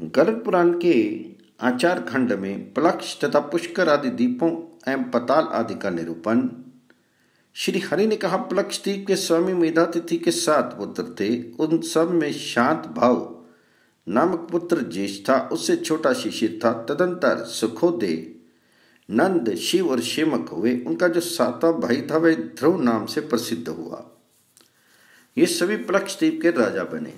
गरुड़ पुराण के आचार खंड में प्लक्ष तथा पुष्कर आदि द्वीपों एवं पताल आदि का निरूपण। श्री हरि ने कहा, प्लक्ष द्वीप के स्वामी मेधातिथि के 7 पुत्र थे। उन सब में शांत भाव नामक पुत्र ज्येष्ठ था, उससे छोटा शिशिर था। तदंतर सुखोदय, नंद, शिव और शेमक हुए। उनका जो 7वां भाई था वह ध्रुव नाम से प्रसिद्ध हुआ। ये सभी प्लक्ष द्वीप के राजा बने।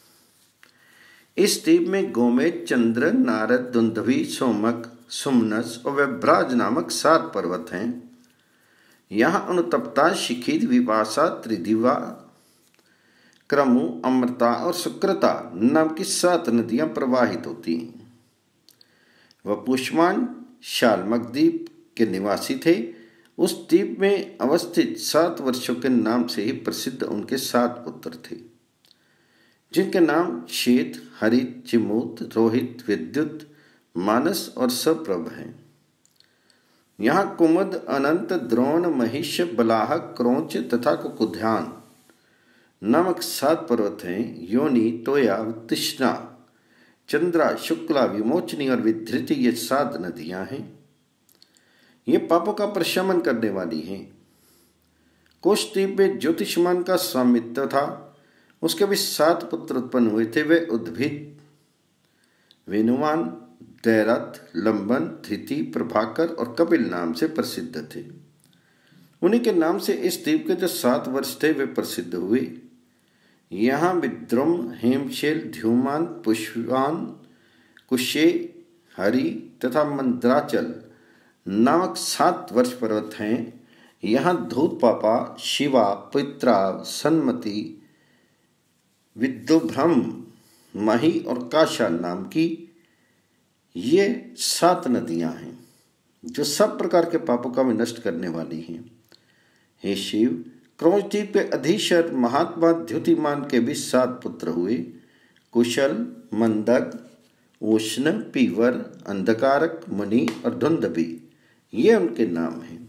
इस द्वीप में गोमेद, चंद्र, नारद, दुंदुभि, सोमक, सुमनस और व्यभ्राज नामक 7 पर्वत हैं। यहाँ अनुतप्ता, शिखिर, विपाशा, त्रिदिवा, क्रमु, अमृता और सुकृता नाम की 7 नदियां प्रवाहित होती हैं। वह पुष्मान शालमक द्वीप के निवासी थे। उस द्वीप में अवस्थित 7 वर्षों के नाम से ही प्रसिद्ध उनके 7 पुत्र थे, जिनके नाम श्वेत, हरित, चिमूत, रोहित, विद्युत, मानस और सप्रभ हैं। यहाँ कुमुद, अनंत, द्रोण, महिष, बलाहक, क्रोंच तथा कुकुध्यान नामक 7 पर्वत हैं। योनि, तोया, तृष्णा, चंद्रा, शुक्ला, विमोचनी और विधृति ये 7 नदियां हैं। ये पापों का प्रशमन करने वाली हैं। कुश द्वीप में ज्योतिषमान का स्वामित्व था। उसके भी 7 पुत्र उत्पन्न हुए थे। वे उद्भिद, वेनुमान, दैरथ, लंबन, धृति, प्रभाकर और कपिल नाम से प्रसिद्ध थे। उन्हीं के नाम से इस द्वीप के जो 7 वर्ष थे वे प्रसिद्ध हुए। यहाँ विद्रुम, हेमशेल, ध्युमान, पुष्पान, कुशे, हरि तथा मंद्राचल नामक 7 वर्ष पर्वत हैं। यहाँ धूतपापा, शिवा, पित्रा, सन्मति, विद्युभ्रम, मही और काशा नाम की ये 7 नदियां हैं, जो सब प्रकार के पापों का विनष्ट करने वाली हैं। हे शिव, क्रोंच द्वीप के अधीश्वर महात्मा द्युतिमान के भी 7 पुत्र हुए। कुशल, मंदक, उष्ण, पीवर, अंधकारक, मुनि और धुंधभी ये उनके नाम हैं।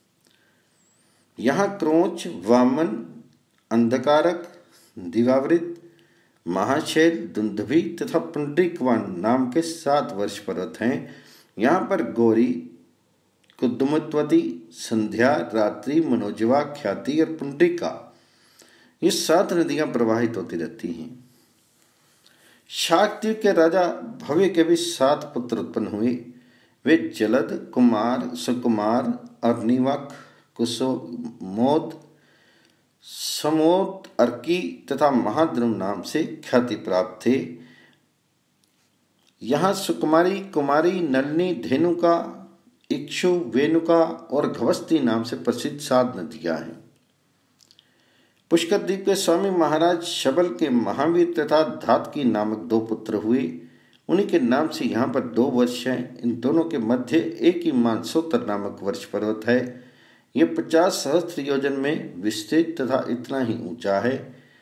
यहाँ क्रोंच, वामन, अंधकारक, दिवावृत, महाशैल, दुंदुभि तथा पुंडरीकवान नाम के 7 वर्ष पर्वत हैं। यहाँ पर गौरी, कुद्दुमत्वती, संध्या, रात्रि, मनोजवा, ख्याति और पुंडरीका ये 7 नदियां प्रवाहित होती रहती हैं। शाकद्वीप के राजा भव्य के भी 7 पुत्र उत्पन्न हुए। वे जलद, कुमार, सुकुमार, अग्निवक, कुसुमोद, समोद, अर्की तथा महाद्रुम नाम से ख्याति प्राप्त थे। यहाँ सुकुमारी, कुमारी, नलिनी, धेनुका, इक्षु, वेनुका और घवस्ती नाम से प्रसिद्ध 7 नदियां हैं। पुष्कर द्वीप के स्वामी महाराज शबल के महावीर तथा धातकी नामक 2 पुत्र हुए। उन्हीं के नाम से यहाँ पर 2 वर्ष हैं। इन दोनों के मध्य एक ही मानसोत्तर नामक वर्ष पर्वत है। ये 50 सहस्त्र योजन में विस्तृत तथा इतना ही ऊंचा है।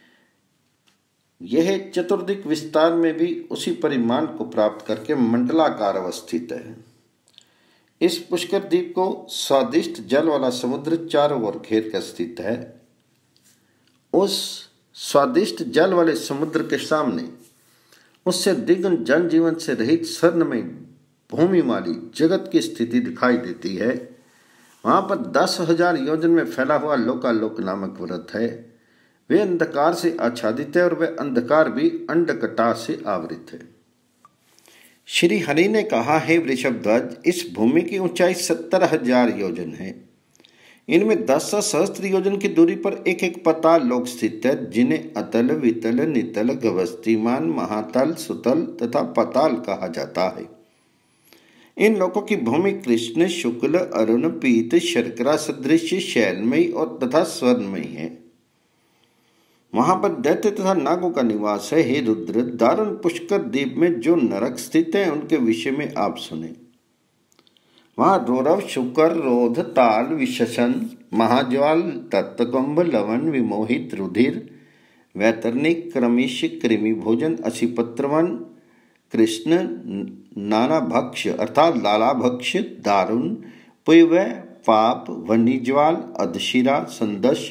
यह चतुर्दिक विस्तार में भी उसी परिमाण को प्राप्त करके मंडलाकार अवस्थित है। इस पुष्कर द्वीप को स्वादिष्ट जल वाला समुद्र चारों ओर घेर कर स्थित है। उस स्वादिष्ट जल वाले समुद्र के सामने उससे द्विगुण जनजीवन से रहित स्वर्णमय भूमि वाली जगत की स्थिति दिखाई देती है। वहां पर 10,000 योजन में फैला हुआ लोकालोक नामक व्रत है। वे अंधकार से आच्छादित है और वह अंधकार भी अंडकटा से आवृत है। श्री हरि ने कहा, हे वृषभध्वज, इस भूमि की ऊंचाई 70,000 योजन है। इनमें 10 सहस्त्र योजन की दूरी पर एक एक पताल लोक स्थित है, जिन्हें अतल, वितल, नितल, गवस्तिमान, महातल, सुतल तथा पताल कहा जाता है। इन लोकों की भूमि कृष्ण, शुक्ल, अरुण, पीत, शर्करा सदृश, शैलमयी और तथा स्वर्णमयी है। वहां पर दैत्य तथा नागों का निवास है। हे रुद्र, दारुण पुष्कर द्वीप में जो नरक स्थित है उनके विषय में आप सुने। वहां रौरव, शुकर, रोध, ताल, विशसन, महाज्वाल, तत्कुंभ, लवन, विमोहित, रुधिर, वैतरनिक, क्रमिश, कृमि भोजन, असिपत्रवन, कृष्ण, नाना भक्ष अर्थात लाला भक्ष, दारुण, पुयवय, पाप, वन्यज्वाल, अधशिरा, संदश,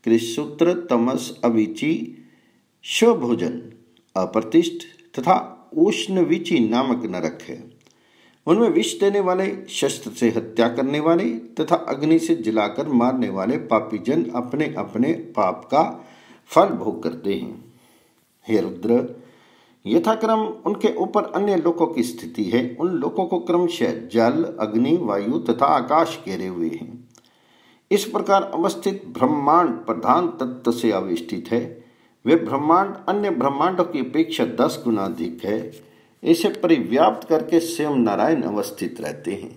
कृषसूत्र, तमस, अविची, स्वभोजन, अप्रतिष्ठ तथा उष्णविची नामक नरक है। उनमें विष देने वाले, शस्त्र से हत्या करने वाले तथा अग्नि से जलाकर मारने वाले पापी जन अपने अपने पाप का फल भोग करते हैं। हे रुद्र, यथाक्रम उनके ऊपर अन्य लोकों की स्थिति है। उन लोकों को क्रमशः जल, अग्नि, वायु तथा आकाश घेरे हुए हैं। इस प्रकार अवस्थित ब्रह्मांड प्रधान तत्व से आविष्टित है। वे ब्रह्मांड अन्य ब्रह्मांडों की अपेक्षा 10 गुना अधिक है। इसे परिव्याप्त करके स्वयं नारायण अवस्थित रहते हैं।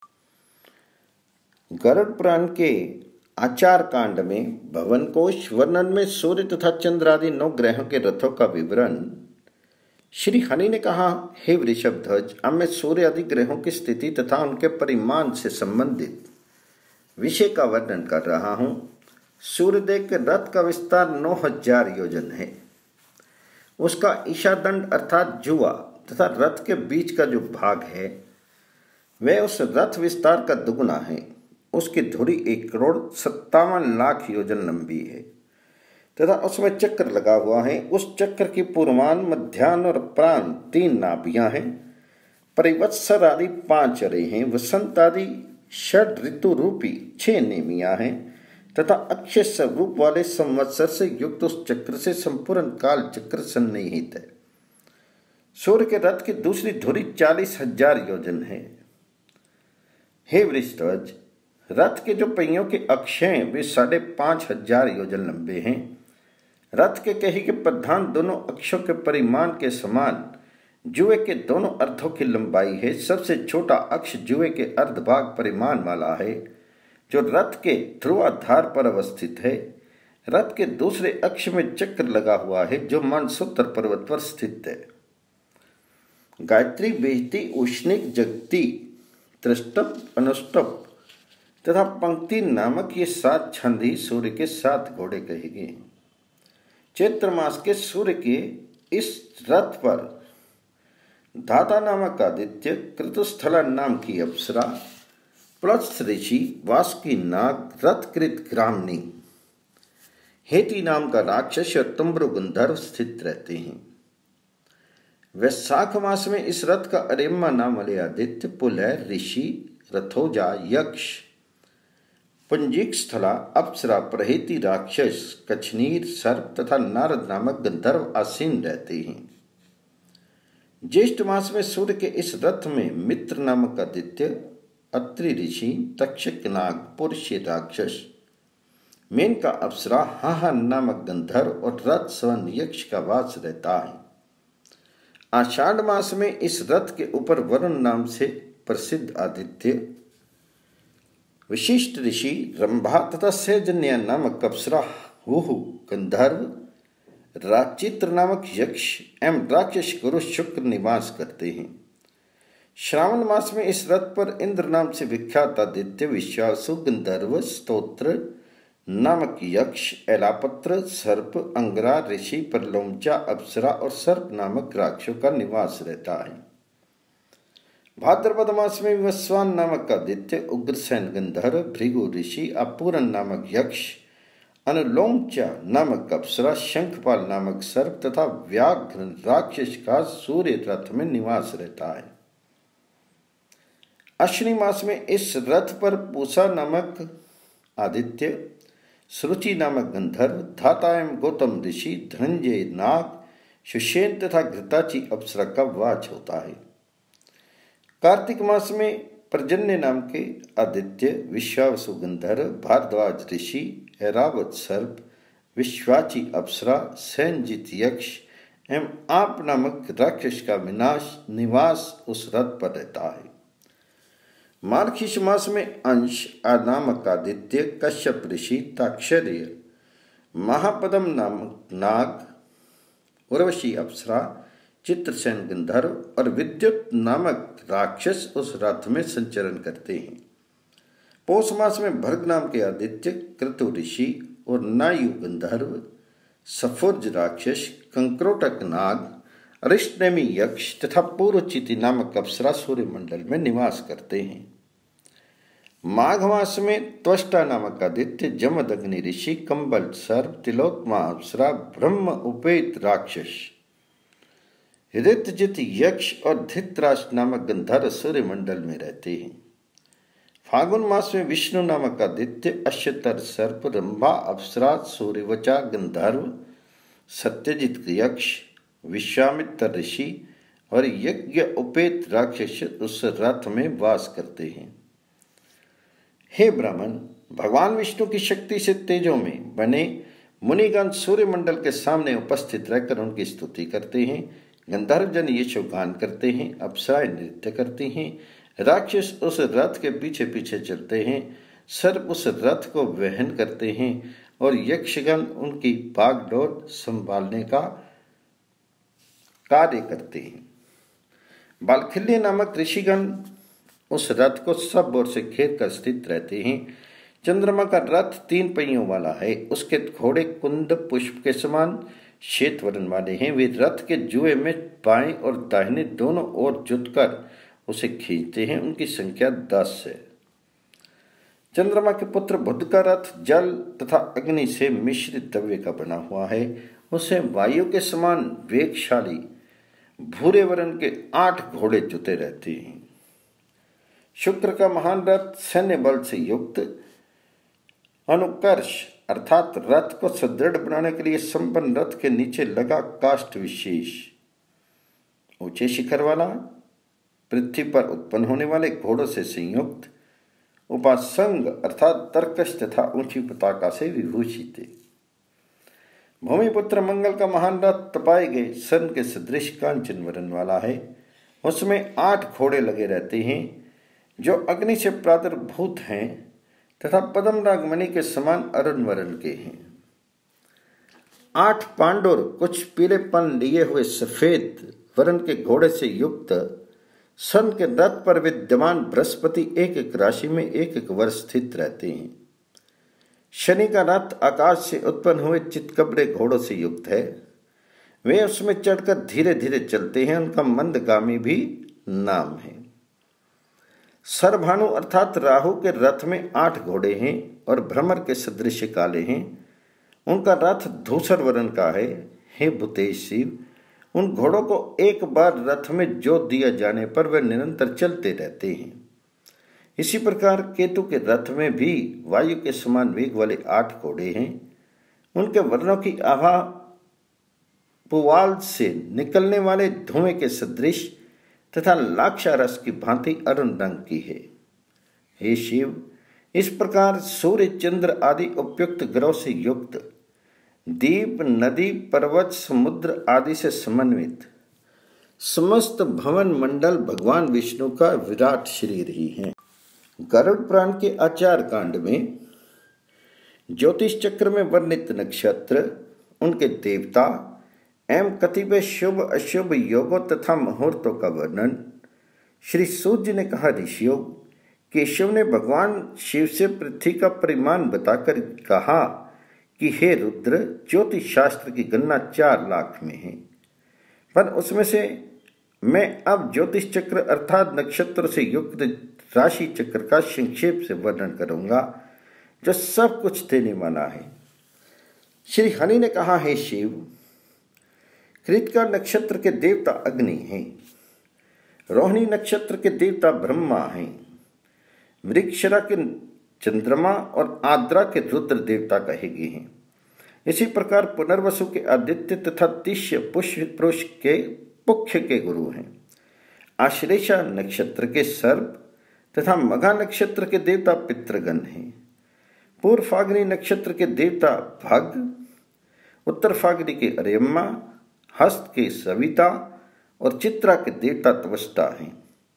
गरुड़ पुराण के आचार कांड में भवन कोश वर्णन में सूर्य तथा चंद्र आदि 9 ग्रहों के रथों का विवरण श्री हरि ने कहा, हे वृषभध्वज, अब मैं सूर्य आदि ग्रहों की स्थिति तथा उनके परिमाण से संबंधित विषय का वर्णन कर रहा हूं। सूर्यदेव के रथ का विस्तार 9000 योजन है। उसका ईशादंड अर्थात जुआ तथा रथ के बीच का जो भाग है वह उस रथ विस्तार का दुगुना है। उसकी धुरी 1,57,00,000 योजन लंबी है तथा उसमें चक्र लगा हुआ है। उस चक्र की पूर्वान, मध्यान्ह और अपराह्न 3 नाभियां हैं। परिवत्सर आदि 5 अरे हैं। वसंत आदि 6 ऋतु रूपी 6 नेमियां हैं तथा अक्षय स्वरूप वाले संवत्सर से युक्त उस चक्र से संपूर्ण काल चक्र सन्निहित है। सूर्य के रथ की दूसरी धुरी 40,000 योजन है। हे वृषध्वज, रथ के जो पहियों के अक्ष हैं वे 5,500 योजन लंबे हैं। रथ के कही के प्रधान दोनों अक्षों के परिमाण के समान जुए के दोनों अर्धों की लंबाई है। सबसे छोटा अक्ष जुए के अर्धभाग परिमाण वाला है, जो रथ के ध्रुवाधार पर अवस्थित है। रथ के दूसरे अक्ष में चक्र लगा हुआ है, जो मानसूत्र पर्वत पर स्थित है। गायत्री, बेहती, उष्णिक, जगती, त्रिष्टप, अनुष्टप तथा पंक्ति नामक ये 7 छंद ही सूर्य के 7 घोड़े कहे गए। चैत्र मास के सूर्य के इस रथ पर धाता नामक आदित्य, कृतस्थला नाम की अप्सरा, प्लस ऋषि, वासुकी नाग, रथकृत ग्रामणी, हेति नाम का राक्षस और तुम्ब्रु गंधर्व स्थित रहते हैं। वैशाख मास में इस रथ का अरेम्मा नाम वाले आदित्य, पुलह, ऋषि, रथोजा, यक्ष, पुंजिक स्थला, अप्सरा, प्रहेती, राक्षस, कछनीर, सर्प तथा नारद नामक गंधर्व आसीन रहते हैं। ज्येष्ठ मास में सूर्य के इस रथ में मित्र नामक आदित्य, अत्रि ऋषि, तक्षक नाग, पुरुष राक्षस, मेनका अप्सरा, हाहा नामक गंधर्व और रथ सवन यक्ष का वास रहता है। आषाढ़ मास में इस रथ के ऊपर वरुण नाम से प्रसिद्ध आदित्य, विशिष्ट ऋषि, रंभा तथा सैजन्या नामक अप्सरा, हुहु गंधर्व, राचित्र नामक यक्ष एवं राक्षस गुरु शुक्र निवास करते हैं। श्रावण मास में इस रथ पर इंद्र नाम से विख्यात आदित्य, विश्वासु, गंधर्व, स्तोत्र नामक यक्ष, एलापत्र, सर्प, अंगरा, ऋषि, परलोमचा, अप्सरा और सर्प नामक राक्षसों का निवास रहता है। भाद्रपद मास में विवस्वान नामक आदित्य, उग्रसेन गंधर्व, भृगु ऋषि, अपूरन नामक यक्ष, अनुलोमचा नामक अप्सरा, शंखपाल नामक सर्प तथा व्याघ्र राक्षस का सूर्य रथ में निवास रहता है। अश्विनी मास में इस रथ पर पूषा नामक आदित्य, सुरुचि नामक गंधर्व, धाता एवं गौतम ऋषि, धनंजय नाग, सुषेण तथा घृताची अप्सरा का वास होता है। कार्तिक मास में पर्जन्य नाम के आदित्य, विश्वावसु गंधर्व, भारद्वाज ऋषि, ऐरावत सर्प, विश्वाची अप्सरा, सैनजित यक्ष एवं आप नामक राक्षस का निवास उस रथ पर रहता है। मार्गशीर्ष मास में अंश नामक आदित्य, कश्यप ऋषि, ताक्षर्य, महापदम नामक नाग, उर्वशी अप्सरा, चित्रसेन गंधर्व और विद्युत नामक राक्षस उस रथ में संचरण करते हैं। पौष मास में भर्ग नाम के आदित्य, क्रतु ऋषि और नायु गंधर्व, सफुर्ज राक्षस, कंक्रोटक नाग, अरिष्टनेमी यक्ष तथा पूर्वचिति नामक अप्सरा सूर्य मंडल में निवास करते हैं। माघ मास में त्वष्टा नामक आदित्य, जमदग्नि ऋषि, कंबल सर्प, तिलोत्मा अप्सरा, ब्रह्म उपेत राक्षस, ऋतजित यक्ष और धृतराष्ट्र नामक गंधर्व सूर्यमंडल में रहते हैं। फागुन मास में विष्णु नामक आदित्य, अश्वतर सर्प, रंभा, अप्सरा, सूर्यवचा, गंधर्व, सत्यजित यक्ष, विश्वामित्र ऋषि और यज्ञ उपेत राक्षस उस रथ में वास करते हैं। हे ब्राह्मण, भगवान विष्णु की शक्ति से तेजों में बने मुनिगण सूर्यमंडल के सामने उपस्थित रहकर उनकी स्तुति करते हैं। गंधर्व जन यशोगान करते हैं, अप्सराएं नृत्य करती हैं, राक्षस उस रथ के पीछे पीछे चलते हैं, सर्प उस रथ को वहन करते हैं और यक्षगण उनकी बागडोर संभालने का कार्य करते हैं। बालखिल्य नामक ऋषिगण उस रथ को सब ओर से घेर कर स्थित रहते हैं। चंद्रमा का रथ 3 पहियों वाला है। उसके घोड़े कुंद पुष्प के समान श्वेत वर्ण वाले हैं। वे रथ के जुए में बाएं और दाहिने दोनों ओर जुटकर उसे खींचते हैं। उनकी संख्या 10 है। चंद्रमा के पुत्र बुध का रथ जल तथा अग्नि से मिश्रित द्रव्य का बना हुआ है। उसे वायु के समान वेगशाली भूरे वर्ण के 8 घोड़े जुटे रहते हैं। शुक्र का महान रथ सैन्य बल से युक्त अनुकर्ष अर्थात रथ को सुदृढ़ बनाने के लिए संपन्न रथ के नीचे लगा काष्ठ विशेष ऊंचे शिखर वाला, पृथ्वी पर उत्पन्न होने वाले घोड़ों से संयुक्त, उपासंग अर्थात तर्कश तथा ऊंची पताका से विभूषित है। भूमिपुत्र मंगल का महान रथ तपाए गए सन के सदृश कांचन वर्ण वाला है। उसमें 8 घोड़े लगे रहते हैं जो अग्नि से प्रादुर्भूत हैं तथा पद्मराग मणि के समान अरुण वर्ण के हैं। 8 पांडुर कुछ पीलेपन लिए हुए सफेद वर्ण के घोड़े से युक्त सन के रथ पर विद्यमान बृहस्पति एक एक राशि में एक एक वर्ष स्थित रहते हैं। शनि का रथ आकाश से उत्पन्न हुए चितकबरे घोड़ों से युक्त है। वे उसमें चढ़कर धीरे धीरे चलते हैं। उनका मंदगामी भी नाम है। सरभानु अर्थात राहु के रथ में 8 घोड़े हैं और भ्रमर के सदृश काले हैं। उनका रथ धूसर वर्ण का है। हे भूतेश शिव, उन घोड़ों को एक बार रथ में जोत दिया जाने पर वे निरंतर चलते रहते हैं। इसी प्रकार केतु के रथ में भी वायु के समान वेग वाले 8 घोड़े हैं। उनके वर्णों की आभा पुवाल से निकलने वाले धुएं के सदृश तथा लाक्षारस की भांति अरुण रंग की है। हे शिव, इस प्रकार सूर्य चंद्र आदि उपयुक्त ग्रहों से युक्त दीप नदी पर्वत समुद्र आदि से समन्वित समस्त भवन मंडल भगवान विष्णु का विराट शरीर ही है। गरुड़ पुराण के आचार कांड में ज्योतिष चक्र में वर्णित नक्षत्र, उनके देवता एवं कतिपय शुभ अशुभ योगों तथा मुहूर्तों का वर्णन श्री सूर्य ने कहा। ऋषियों, केशव ने भगवान शिव से पृथ्वी का परिमाण बताकर कहा कि हे रुद्र, ज्योतिष शास्त्र की गणना 4 लाख में है, पर उसमें से मैं अब ज्योतिष चक्र अर्थात नक्षत्रों से युक्त राशि चक्र का संक्षेप से वर्णन करूंगा जो सब कुछ देने वाला है। श्री हरि ने कहा, हे शिव, कृतिका नक्षत्र के देवता अग्नि हैं, रोहिणी नक्षत्र के देवता ब्रह्मा हैं, मृगशिरा के चंद्रमा और आद्रा के रुद्र देवता कहे गए हैं। इसी प्रकार पुनर्वसु के आदित्य तथा तिष्य पुरुष के पुख्य के गुरु हैं। आश्लेषा नक्षत्र के सर्प तथा मघा नक्षत्र के देवता पितृगण हैं। पूर्व फागनी नक्षत्र के देवता भग, उत्तर फागनी के अरेम्मा, हस्त के सविता और चित्रा के देवता तवष्टा हैं।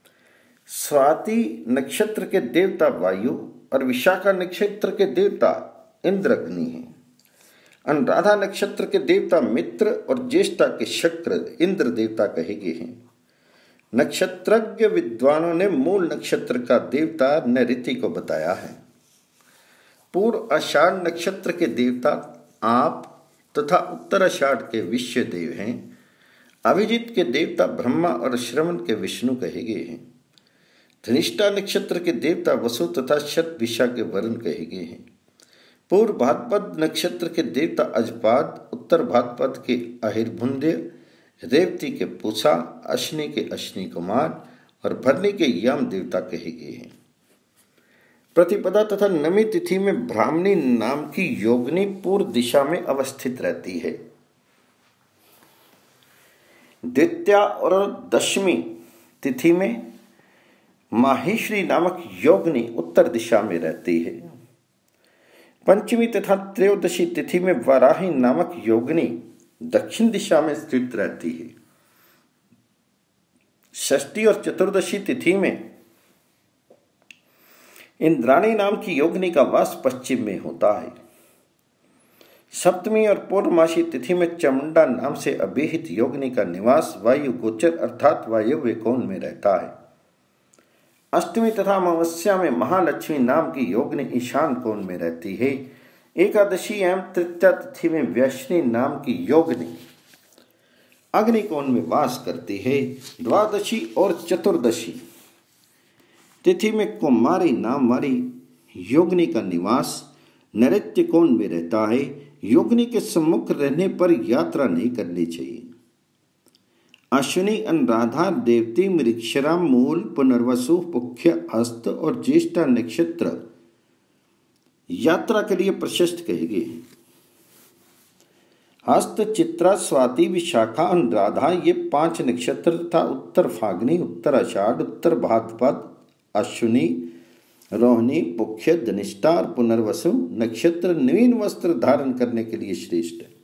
स्वाति नक्षत्र के देवता वायु और विशाखा नक्षत्र के देवता इंद्रग्नि हैं। अनुराधा नक्षत्र के देवता मित्र और ज्येष्ठा के शक्र इंद्र देवता कहे गए हैं। नक्षत्रज्ञ विद्वानों ने मूल नक्षत्र का देवता नैऋति को बताया है। पूर्व आषाढ़ नक्षत्र के देवता आप तथा उत्तर आषाढ़ के विश्व देव हैं। अभिजीत के देवता ब्रह्मा और श्रवण के विष्णु कहे गए हैं। धनिष्ठा नक्षत्र के देवता वसु तथा शतभिषा के वरुण कहे गए हैं। पूर्व भाद्रपद नक्षत्र के देवता अजपाद, उत्तर भाद्रपद के अहिर्भुंद्य रेवती के पूषा, अश्विनी के अश्विनी कुमार और भरणी के यम देवता कहे गए हैं। प्रतिपदा तथा नमी तिथि में ब्राह्मणी नाम की योगिनी पूर्व दिशा में अवस्थित रहती है। द्वितीया और दशमी तिथि में माहेश्वरी नामक योगिनी उत्तर दिशा में रहती है। पंचमी तथा त्रयोदशी तिथि में वाराही नामक योगिनी दक्षिण दिशा में स्थित रहती है। षष्ठी और चतुर्दशी तिथि में इंद्राणी नाम की योगिनी का वास पश्चिम में होता है। सप्तमी और पूर्णमासी तिथि में चामुंडा नाम से अभिहित योगिनी का निवास वायु गोचर अर्थात वायव्य कोण में रहता है। अष्टमी तथा अमावस्या में महालक्ष्मी नाम की योगिनी ईशान कोण में रहती है। एकादशी एवं तृतीया तिथि में वैष्णी नाम की योगिनी अग्नि कोण में वास करती है। द्वादशी और चतुर्दशी तिथि में कुमारी नाम वाली योगिनी का निवास नैऋत्य कोण में रहता है। योगिनी के सम्मुख रहने पर यात्रा नहीं करनी चाहिए। अश्विनी, अनुराधा, देवती, मृगशिरा, मूल, पुनर्वसु, पुख्य, हस्त और ज्येष्ठा नक्षत्र यात्रा के लिए प्रशस्त कहे गए हैं। हस्त, चित्रा, स्वाति, विशाखा, अनुराधा ये 5 नक्षत्र तथा उत्तर फागनी, उत्तर आषाढ़, उत्तर भाद्रपद, अश्विनी, रोहिणी, पुख्य, धनिष्ठा और पुनर्वसु नक्षत्र नवीन वस्त्र धारण करने के लिए श्रेष्ठ है।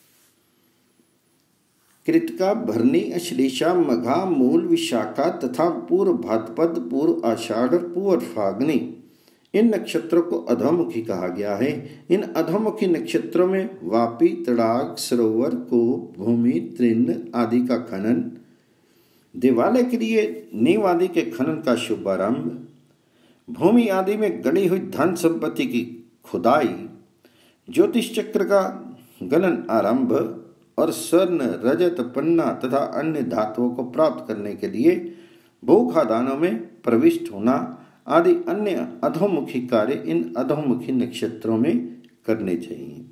कृतिका, भरणी, अश्लेषा, मघा, मूल, विशाखा तथा पूर्व भाद्रपद, पूर्व आषाढ़ और पूर्व फागनी इन नक्षत्रों को अधोमुखी कहा गया है। इन अधोमुखी नक्षत्रों में वापी, तड़ाग, सरोवर, कूप, भूमि, तृण आदि का खनन, देवालय के लिए नींव आदि के खनन का शुभारंभ, भूमि आदि में गड़ी हुई धन संपत्ति की खुदाई, ज्योतिष चक्र का गणन आरंभ और स्वर्ण, रजत, पन्ना तथा अन्य धातुओं को प्राप्त करने के लिए भूखादानों में प्रविष्ट होना आदि अन्य अधोमुखी कार्य इन अधोमुखी नक्षत्रों में करने चाहिए।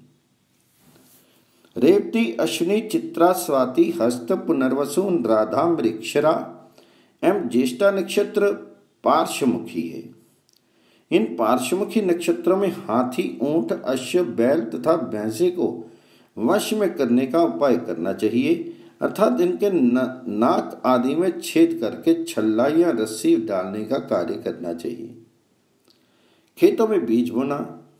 रेवती, अश्विनी, चित्रा, स्वाति, हस्त, पुनर्वसु, राधा, मृगशिरा एवं ज्येष्ठा नक्षत्र पार्श्वमुखी है। इन पार्श्वमुखी नक्षत्रों में हाथी, ऊंट, अश्व, बैल तथा भैंसे को वश में करने का उपाय करना चाहिए, अर्थात इनके नाक आदि में छेद करके छल्ला या रस्सी डालने का कार्य करना चाहिए। खेतों में बीज बोना,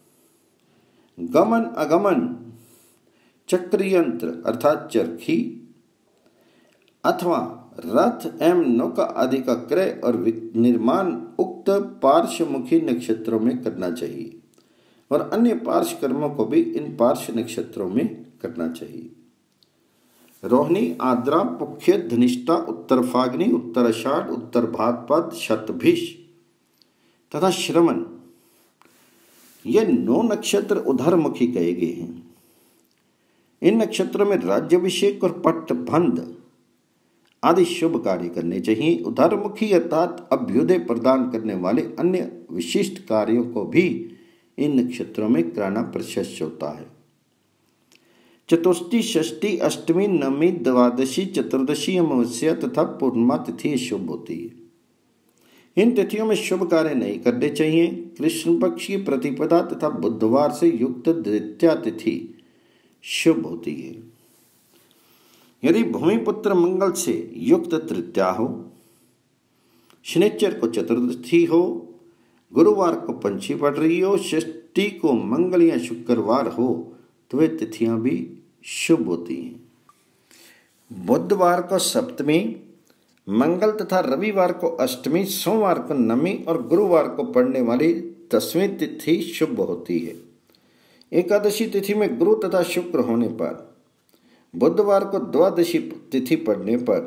गमन अगमन चक्र यंत्र अर्थात चरखी अथवा रथ एवं नौका आदि का क्रय और निर्माण उक्त पार्श्वमुखी नक्षत्रों में करना चाहिए और अन्य पार्श्व कर्मों को भी इन पार्श्व नक्षत्रों में करना चाहिए। रोहिणी, आद्रा, पुख्य, धनिष्ठा, उत्तर फागनी, उत्तर आषाढ़, उत्तर भाद्रपद, शतभिष तथा श्रवण ये 9 नक्षत्र उधरमुखी कहे गए हैं। इन नक्षत्रों में राज्याभिषेक और पट्टबंध आदि शुभ कार्य करने चाहिए। उधरमुखी अर्थात अभ्युदय प्रदान करने वाले अन्य विशिष्ट कार्यों को भी इन नक्षत्रों में कराना प्रशस्त होता है। चतुर्थी, षष्ठी, अष्टमी, नवमी, द्वादशी, चतुर्दशी, अमावस्या तथा पूर्णिमा तिथि शुभ होती है। इन तिथियों में शुभ कार्य नहीं करने चाहिए। कृष्ण पक्ष की प्रतिपदा तथा बुधवार से युक्त द्वितीया तिथि शुभ होती है। यदि भूमिपुत्र मंगल से युक्त तृतीया हो, शनिचर को चतुर्दशी हो, गुरुवार को पंचमी पड़ रही हो, षष्ठी को मंगल या शुक्रवार हो तो वे तिथियां भी शुभ होती हैं। बुधवार को सप्तमी, मंगल तथा रविवार को अष्टमी, सोमवार को नवमी और गुरुवार को पड़ने वाली 10वीं तिथि शुभ होती है। एकादशी तिथि में गुरु तथा शुक्र होने पर, बुधवार को द्वादशी तिथि पड़ने पर,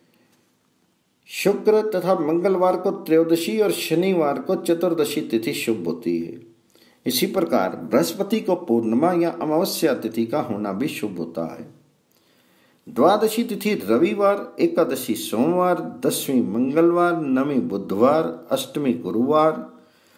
शुक्र तथा मंगलवार को त्रयोदशी और शनिवार को चतुर्दशी तिथि शुभ होती है। इसी प्रकार बृहस्पति को पूर्णिमा या अमावस्या तिथि का होना भी शुभ होता है। द्वादशी तिथि रविवार, एकादशी सोमवार, 10वीं मंगलवार, 9वीं बुधवार, अष्टमी गुरुवार,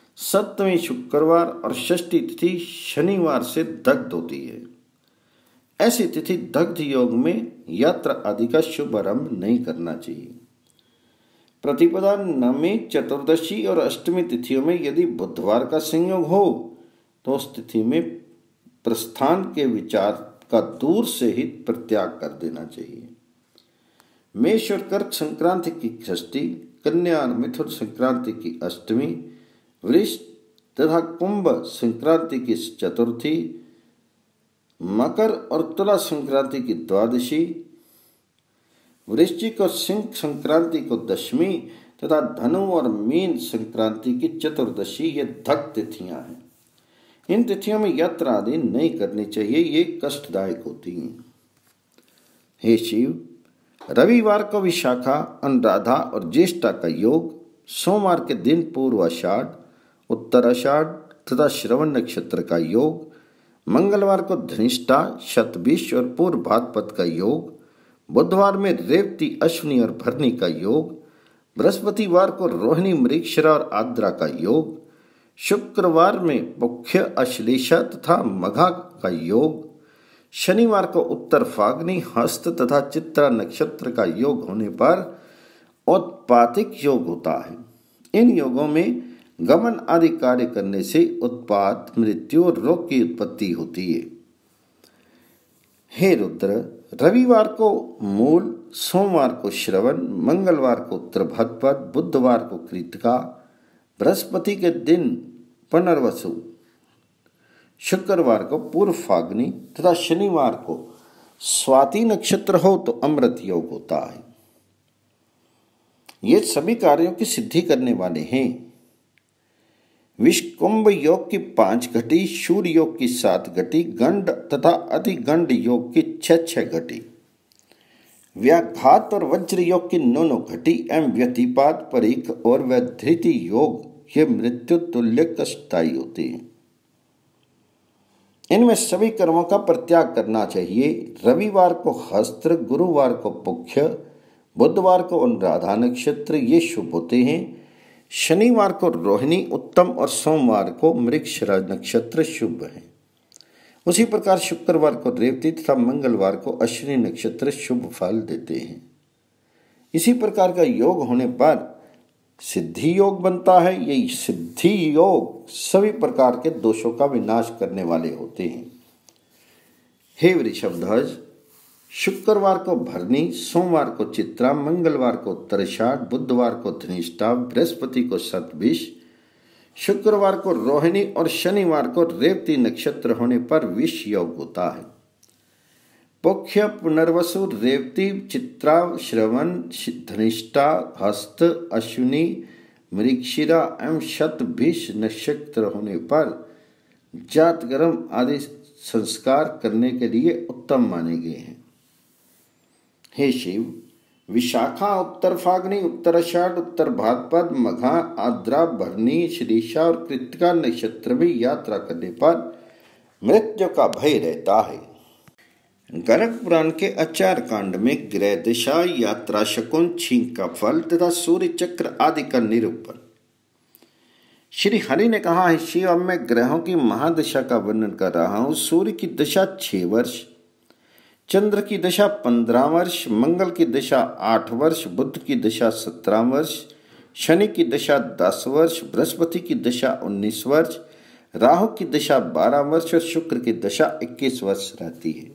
7वीं शुक्रवार और षष्ठी तिथि शनिवार से दग्ध होती है। ऐसी तिथि दग्ध योग में यात्रा आदि का शुभ आरंभ नहीं करना चाहिए। प्रतिपदा, नवमी, चतुर्दशी और अष्टमी तिथियों में यदि बुधवार का संयोग हो तो उस तिथि में प्रस्थान के विचार का दूर से ही परित्याग कर देना चाहिए। मेष और कर्क संक्रांति की षष्ठी, कन्या और मिथुन संक्रांति की अष्टमी, वृष तथा कुंभ संक्रांति की चतुर्थी, मकर और तुला संक्रांति की द्वादशी, वृश्चिक और सिंह संक्रांति को दशमी तथा धनु और मीन संक्रांति की चतुर्दशी ये धक तिथियां हैं। इन तिथियों में यात्रा आदि नहीं करनी चाहिए, ये कष्टदायक होती हैं। हे शिव, रविवार को विशाखा, अनुराधा और ज्येष्ठा का योग, सोमवार के दिन पूर्वाषाढ़, उत्तराषाढ़ तथा श्रवण नक्षत्र का योग, मंगलवार को धनिष्ठा, शतभिष और पूर्व भाद्रपद का योग, बुधवार में रेवती, अश्विनी और भरनी का योग, बृहस्पतिवार को रोहिणी, मृगशिरा और आद्रा का योग, शुक्रवार में पुख्य, अश्लेषा तथा मघा का योग, शनिवार को उत्तर फागनी, हस्त तथा चित्रा नक्षत्र का योग होने पर उत्पातिक योग होता है। इन योगों में गमन आदि कार्य करने से उत्पात, मृत्यु और रोग की उत्पत्ति होती है। हे रुद्र, रविवार को मूल, सोमवार को श्रवण, मंगलवार को उत्तर भाद्रपद, बुधवार को कृतिका, बृहस्पति के दिन पुनर्वसु, शुक्रवार को पूर्व फागनी तथा शनिवार को स्वाति नक्षत्र हो तो अमृत योग होता है। ये सभी कार्यों की सिद्धि करने वाले हैं। विषकुंभ योग की 5 घटी, सूर्य योग की 7 घटी, गंड तथा अतिगंड योग की 6 घटी, व्याघात और वज्र योग की 9 घटी एवं व्यतिपात, परीख और वैधृति योग ये मृत्यु तुल्य कष्टदायी होते हैं। इनमें सभी कर्मों का परित्याग करना चाहिए। रविवार को हस्त्र, गुरुवार को पुख्य, बुधवार को अनुराधा नक्षत्र ये शुभ होते हैं। शनिवार को रोहिणी उत्तम और सोमवार को मृगशिरा नक्षत्र शुभ है। उसी प्रकार शुक्रवार को रेवती तथा मंगलवार को अश्विनी नक्षत्र शुभ फल देते हैं। इसी प्रकार का योग होने पर सिद्धि योग बनता है। यही सिद्धि योग सभी प्रकार के दोषों का विनाश करने वाले होते हैं। हे वृषभध्वज, शुक्रवार को भरनी, सोमवार को चित्रा, मंगलवार को उत्तराषाढ़, बुधवार को धनिष्ठा, बृहस्पति को शतभिष, शुक्रवार को रोहिणी और शनिवार को रेवती नक्षत्र होने पर विष योग होता है। पुख्य, पुनर्वसु, रेवती, चित्रा, श्रवण, धनिष्ठा, हस्त, अश्विनी, मृगशिरा एवं शतभिष नक्षत्र होने पर जातकर्म आदि संस्कार करने के लिए उत्तम माने गए हैं। हे शिव, विशाखा, उत्तर फागनी, उत्तराषाढ़, उत्तर भाद्रपद, मघा, आद्रा, भरनी, श्रीषा और कृतिका नक्षत्र में यात्रा करने पर मृत्यु का भय रहता है। गरुड़ पुराण के आचार कांड में ग्रह दिशा, यात्रा शकुन, छींक का फल तथा सूर्य चक्र आदि का निरूपण। श्री हरि ने कहा है, शिव, अब मैं ग्रहों की महादशा का वर्णन कर रहा हूं। सूर्य की दशा 6 वर्ष, चंद्र की दशा 15 वर्ष, मंगल की दशा 8 वर्ष, बुध की दशा 17 वर्ष, शनि की दशा 10 वर्ष, बृहस्पति की दशा 19 वर्ष, राहु की दशा 12 वर्ष और शुक्र की दशा 21 वर्ष रहती है।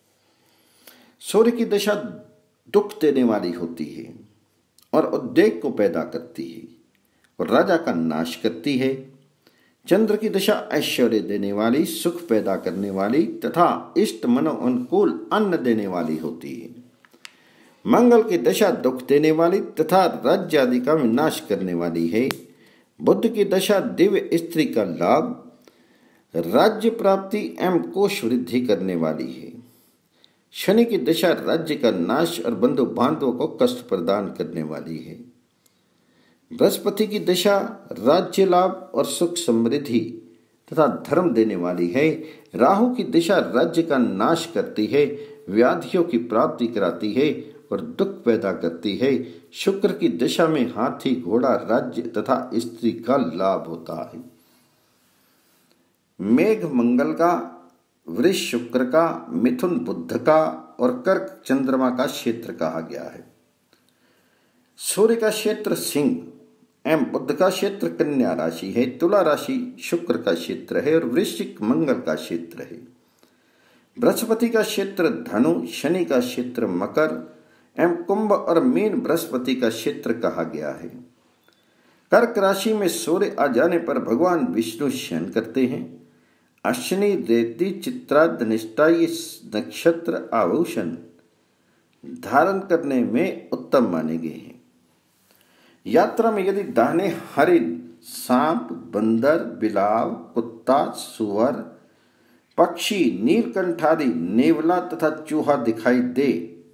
सूर्य की दशा दुख देने वाली होती है और उद्वेग को पैदा करती है और राजा का नाश करती है। चंद्र की दशा ऐश्वर्य देने वाली, सुख पैदा करने वाली तथा इष्ट मनो अनुकूल अन्न देने वाली होती है। मंगल की दशा दुख देने वाली तथा राज्य आदि का विनाश करने वाली है। बुध की दशा दिव्य स्त्री का लाभ, राज्य प्राप्ति एवं कोष वृद्धि करने वाली है। शनि की दशा राज्य का नाश और बंधु बांधवों को कष्ट प्रदान करने वाली है। बृहस्पति की दशा राज्य लाभ और सुख समृद्धि तथा धर्म देने वाली है। राहु की दशा राज्य का नाश करती है, व्याधियों की प्राप्ति कराती है और दुख पैदा करती है। शुक्र की दशा में हाथी, घोड़ा, राज्य तथा स्त्री का लाभ होता है। मेघ मंगल का वृष शुक्र का, मिथुन बुध का और कर्क चंद्रमा का क्षेत्र कहा गया है। सूर्य का क्षेत्र सिंह एवं बुध का क्षेत्र कन्या राशि है, तुला राशि शुक्र का क्षेत्र है और वृश्चिक मंगल का क्षेत्र है। बृहस्पति का क्षेत्र धनु, शनि का क्षेत्र मकर एवं कुंभ और मीन बृहस्पति का क्षेत्र कहा गया है। कर्क राशि में सूर्य आ जाने पर भगवान विष्णु शयन करते हैं। अश्विनी, रेवती, चित्रा, धनिष्ठा ये नक्षत्र आभूषण धारण करने में उत्तम माने गए हैं। यात्रा में यदि दाहिने हरिण, सांप, बंदर, बिलाव, कुत्ता, सुअर, पक्षी, नीलकंठ आदि, नेवला तथा चूहा दिखाई दे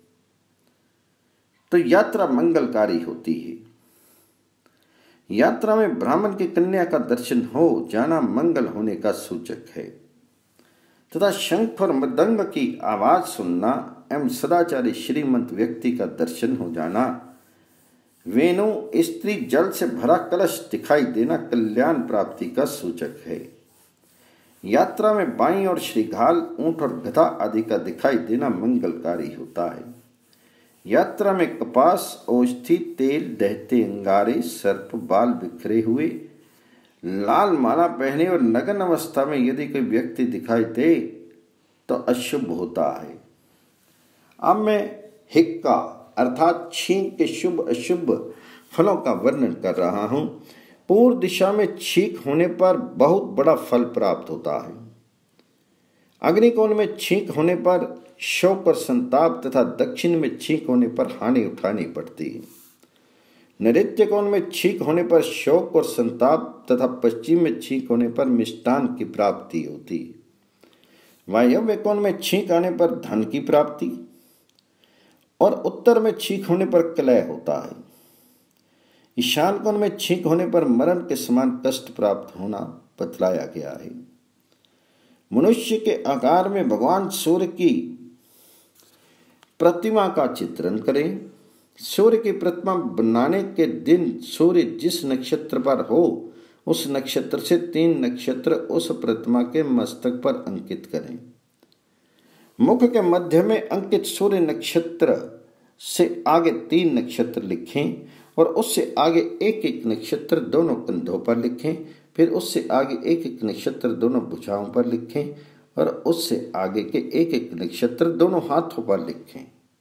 तो यात्रा मंगलकारी होती है। यात्रा में ब्राह्मण की कन्या का दर्शन हो जाना मंगल होने का सूचक है तथा शंख और मृदंग की आवाज सुनना एवं सदाचारी श्रीमंत व्यक्ति का दर्शन हो जाना, वेणु, स्त्री, जल से भरा कलश दिखाई देना कल्याण प्राप्ति का सूचक है। यात्रा में बाई और श्रीघाल, ऊंट और गधा आदि का दिखाई देना मंगलकारी होता है। यात्रा में कपास, औषधि, तेल, दहते अंगारे, सर्प, बाल बिखरे हुए, लाल माला पहने और नग्न अवस्था में यदि कोई व्यक्ति दिखाई दे तो अशुभ होता है। अब मैं हिक्का अर्थात छींक के शुभ अशुभ फलों का वर्णन कर रहा हूं। पूर्व दिशा में छींक होने पर बहुत बड़ा फल प्राप्त होता है। अग्निकोण में छींक होने पर शोक और संताप तथा दक्षिण में छींक होने पर हानि उठानी पड़ती है। नैऋत्य कोण में छींक होने पर शोक और संताप तथा पश्चिम में छींक होने पर मिष्टान की प्राप्ति होती है। वायव्य कोण में छींक आने पर धन की प्राप्ति और उत्तर में छींक होने पर कलह होता है। ईशान कोण में छींक होने पर मरण के समान कष्ट प्राप्त होना बतलाया गया है। मनुष्य के आकार में भगवान सूर्य की प्रतिमा का चित्रण करें। सूर्य की प्रतिमा बनाने के दिन सूर्य जिस नक्षत्र पर हो उस नक्षत्र से 3 नक्षत्र उस प्रतिमा के मस्तक पर अंकित करें। मुख के मध्य में अंकित सूर्य नक्षत्र से आगे 3 नक्षत्र लिखें और उससे आगे एक एक नक्षत्र दोनों कंधों पर लिखें। फिर उससे आगे एक एक नक्षत्र दोनों भुजाओं पर लिखें और उससे आगे के एक एक नक्षत्र दोनों हाथों पर लिखें।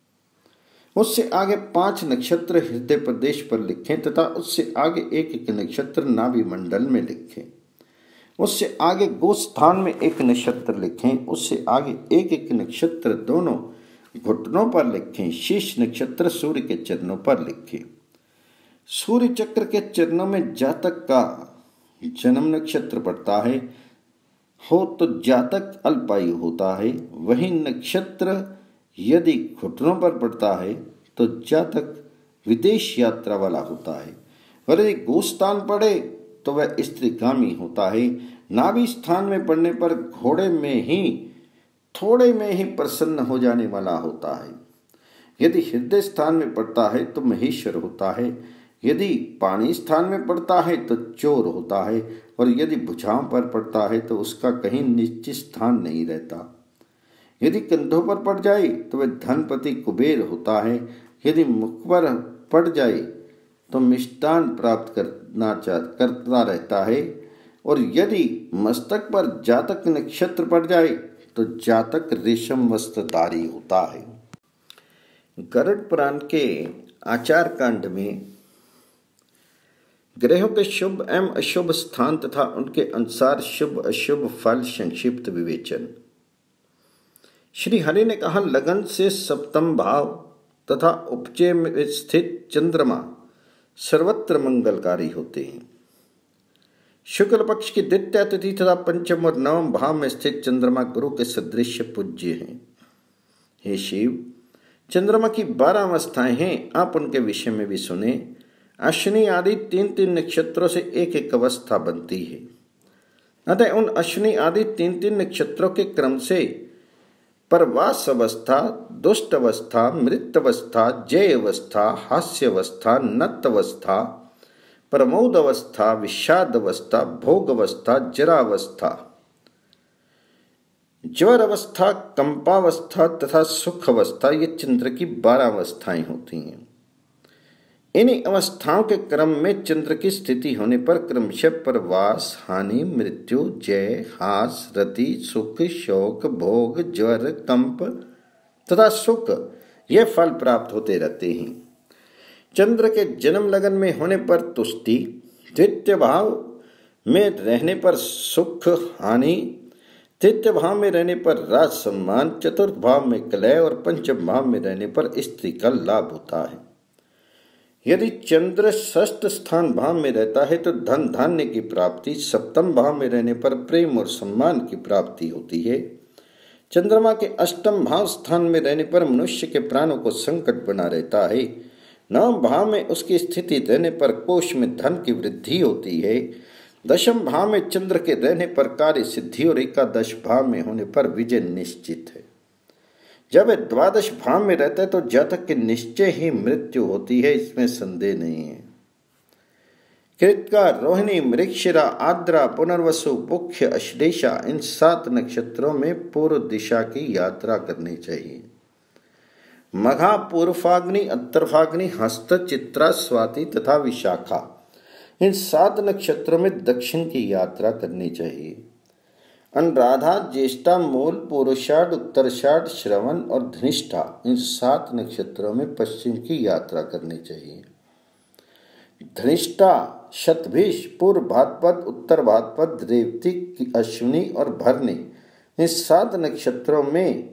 उससे आगे 5 नक्षत्र हृदय प्रदेश पर लिखें तथा उससे आगे एक एक नक्षत्र नाभि मंडल में लिखें। उससे आगे गोस्थान में एक नक्षत्र लिखें। उससे आगे एक एक नक्षत्र दोनों घुटनों पर लिखें। शीर्ष नक्षत्र सूर्य के चरणों पर लिखें। सूर्य चक्र के चरणों में जातक का जन्म नक्षत्र पड़ता है हो तो जातक अल्पायु होता है। वही नक्षत्र यदि घुटनों पर पड़ता है तो जातक विदेश यात्रा वाला होता है और यदि गोस्थान पड़े तो वह स्त्रीगामी होता है। नाभि स्थान में पड़ने पर घोड़े में ही थोड़े में ही प्रसन्न हो जाने वाला होता है। यदि हृदय स्थान में पड़ता है तो महेश्वर होता है। यदि पानी स्थान में पड़ता है तो चोर होता है और यदि भुजाओं पर पड़ता है तो उसका कहीं निश्चित स्थान नहीं रहता। यदि कंधों पर पड़ जाए तो वह धनपति कुबेर होता है। यदि मुख पर पड़ जाए तो मिष्टान प्राप्त करता रहता है और यदि मस्तक पर जातक नक्षत्र पड़ जाए तो जातक रेशम वस्त्रधारी होता है। गरुड़ पुराण के आचार कांड में ग्रहों के शुभ एवं अशुभ स्थान तथा उनके अनुसार शुभ अशुभ फल संक्षिप्त विवेचन। श्री हरि ने कहा, लगन से सप्तम भाव तथा उपचय में स्थित चंद्रमा सर्वत्र मंगलकारी होते हैं। शुक्ल पक्ष की द्वितीय तिथि तथा पंचम और नवम भाव में स्थित चंद्रमा गुरु के सदृश पूज्य हैं। हे शिव, चंद्रमा की 12 अवस्थाएं हैं, आप उनके विषय में भी सुने। अश्विनी आदि 3-3 नक्षत्रों से एक एक अवस्था बनती है। अतः उन अश्विनी आदि 3-3 नक्षत्रों के क्रम से परवास अवस्था, दुष्ट अवस्था, मृत अवस्था, जय अवस्था, हास्य अवस्था, नत अवस्था, प्रमोद अवस्था, विषाद अवस्था, भोग अवस्था, जरा अवस्था, ज्वर अवस्था, कंपावस्था तथा सुख अवस्था ये चंद्र की 12 अवस्थाएं होती हैं। इन्हीं अवस्थाओं के क्रम में चंद्र की स्थिति होने पर क्रमशः प्रवास, हानि, मृत्यु, जय, हास, रति, सुख, शोक, भोग, ज्वर, कंप तथा सुख ये फल प्राप्त होते रहते हैं। चंद्र के जन्म लगन में होने पर तुष्टि, द्वितीय भाव में रहने पर सुख, हानि, तृतीय भाव में रहने पर राज सम्मान, चतुर्थ भाव में कलह और पंचम भाव में रहने पर स्त्री का लाभ होता है। यदि चंद्र षष्ठ स्थान भाव में रहता है तो धन धान्य की प्राप्ति, सप्तम भाव में रहने पर प्रेम और सम्मान की प्राप्ति होती है। चंद्रमा के अष्टम भाव स्थान में रहने पर मनुष्य के प्राणों को संकट बना रहता है। नवम भाव में उसकी स्थिति रहने पर कोष में धन की वृद्धि होती है। दशम भाव में चंद्र के रहने पर कार्य सिद्धि और एकादश भाव में होने पर विजय निश्चित है। जब वह द्वादश भाव में रहता है तो जातक की निश्चय ही मृत्यु होती है, इसमें संदेह नहीं है। कृत्तिका, रोहिणी, मृगशिरा, आर्द्रा, पुनर्वसु, पुष्य, अश्लेषा इन 7 नक्षत्रों में पूर्व दिशा की यात्रा करनी चाहिए। मघा, पूर्वफाग्नि, उत्तरफाग्नि, हस्त, चित्रा, स्वाति तथा विशाखा इन 7 नक्षत्रों में दक्षिण की यात्रा करनी चाहिए। अनुराधा, ज्येष्ठा, मूल, पूर्वाषाढ़, उत्तराषाढ़, श्रवण और धनिष्ठा इन 7 नक्षत्रों में पश्चिम की यात्रा करनी चाहिए। धनिष्ठा, शतभिष, पूर्व भाद्रपद, उत्तर भाद्रपद, रेवती, अश्विनी और भरणी इन 7 नक्षत्रों में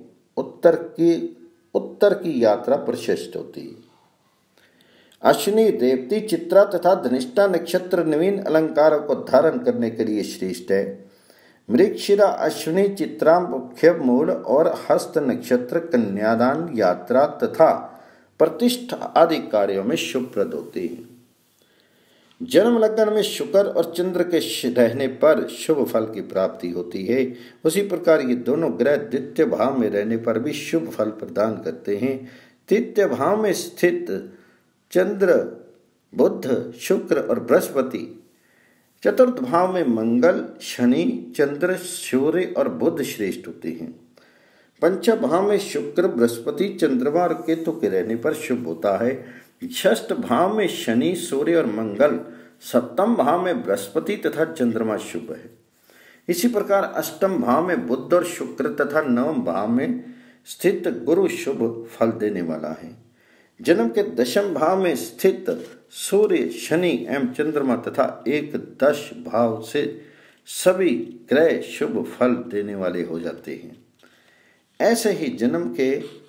उत्तर की यात्रा प्रशस्त होती है। अश्विनी, रेवती, चित्रा तथा धनिष्ठा नक्षत्र नवीन अलंकारों को धारण करने के लिए श्रेष्ठ है। मृगशिरा, अश्विनी, चित्रा, मुख्य, मूल और हस्त नक्षत्र कन्यादान, यात्रा तथा प्रतिष्ठा आदि कार्यों में शुभप्रद होते हैं। जन्म लग्न में शुक्र और चंद्र के रहने पर शुभ फल की प्राप्ति होती है। उसी प्रकार ये दोनों ग्रह द्वितीय भाव में रहने पर भी शुभ फल प्रदान करते हैं। तृतीय भाव में स्थित चंद्र, बुध, शुक्र और बृहस्पति, चतुर्थ भाव में मंगल, शनि, चंद्र, सूर्य और बुध श्रेष्ठ होते हैं। पंचम भाव में शुक्र, बृहस्पति, चंद्रमा और केतु के रहने पर शुभ होता है। षष्ठ भाव में शनि, सूर्य और मंगल, सप्तम भाव में बृहस्पति तथा चंद्रमा शुभ है। इसी प्रकार अष्टम भाव में बुध और शुक्र तथा नवम भाव में स्थित गुरु शुभ फल देने वाला है। जन्म के दशम भाव में स्थित सूर्य, शनि एवं चंद्रमा तथा 1-10 भाव से सभी ग्रह शुभ फल देने वाले हो जाते हैं। ऐसे ही जन्म के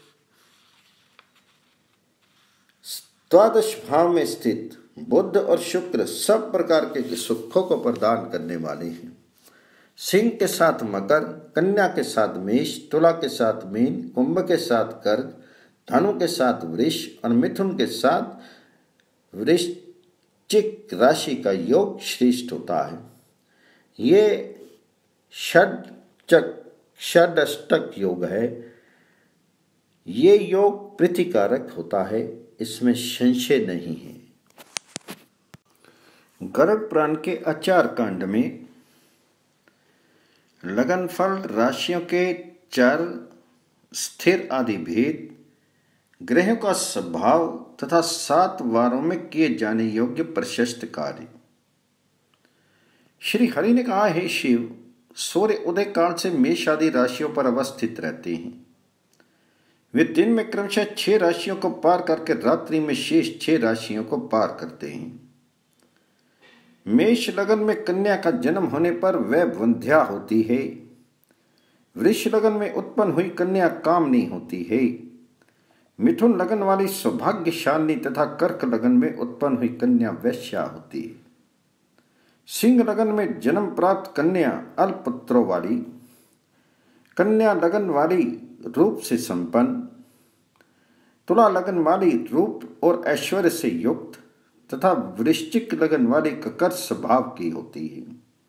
द्वादश भाव में स्थित बुध और शुक्र सब प्रकार के सुखों को प्रदान करने वाले हैं। सिंह के साथ मकर, कन्या के साथ मेष, तुला के साथ मीन, कुंभ के साथ कर्क, धनु के साथ वृष और मिथुन के साथ वृश्चिक राशि का योग श्रेष्ठ होता है। ये षडाष्टक योग है। ये योग प्रीतिकारक होता है, इसमें संशय नहीं है। गरुड़ पुराण के आचार कांड में लगनफल, राशियों के चर, स्थिर आदि भेद, ग्रहों का स्वभाव तथा 7 वारों में किए जाने योग्य प्रशस्त कार्य। श्री हरि ने कहा, हे शिव, सूर्य उदय काल से मेष आदि राशियों पर अवस्थित रहते हैं। वे दिन में क्रमशः 6 राशियों को पार करके रात्रि में शेष 6 राशियों को पार करते हैं। मेष लगन में कन्या का जन्म होने पर वह वंध्या होती है। वृष लगन में उत्पन्न हुई कन्या कामनी होती है। मिथुन लगन वाली सौभाग्यशालिनी तथा कर्क लगन में उत्पन्न हुई कन्या वैश्या होती है। सिंह लगन में जन्म प्राप्त कन्या अल्पपुत्रों वाली, कन्या लगन वाली रूप से संपन्न, तुला लगन वाली रूप और ऐश्वर्य से युक्त तथा वृश्चिक लगन वाली ककर स्वभाव की होती है।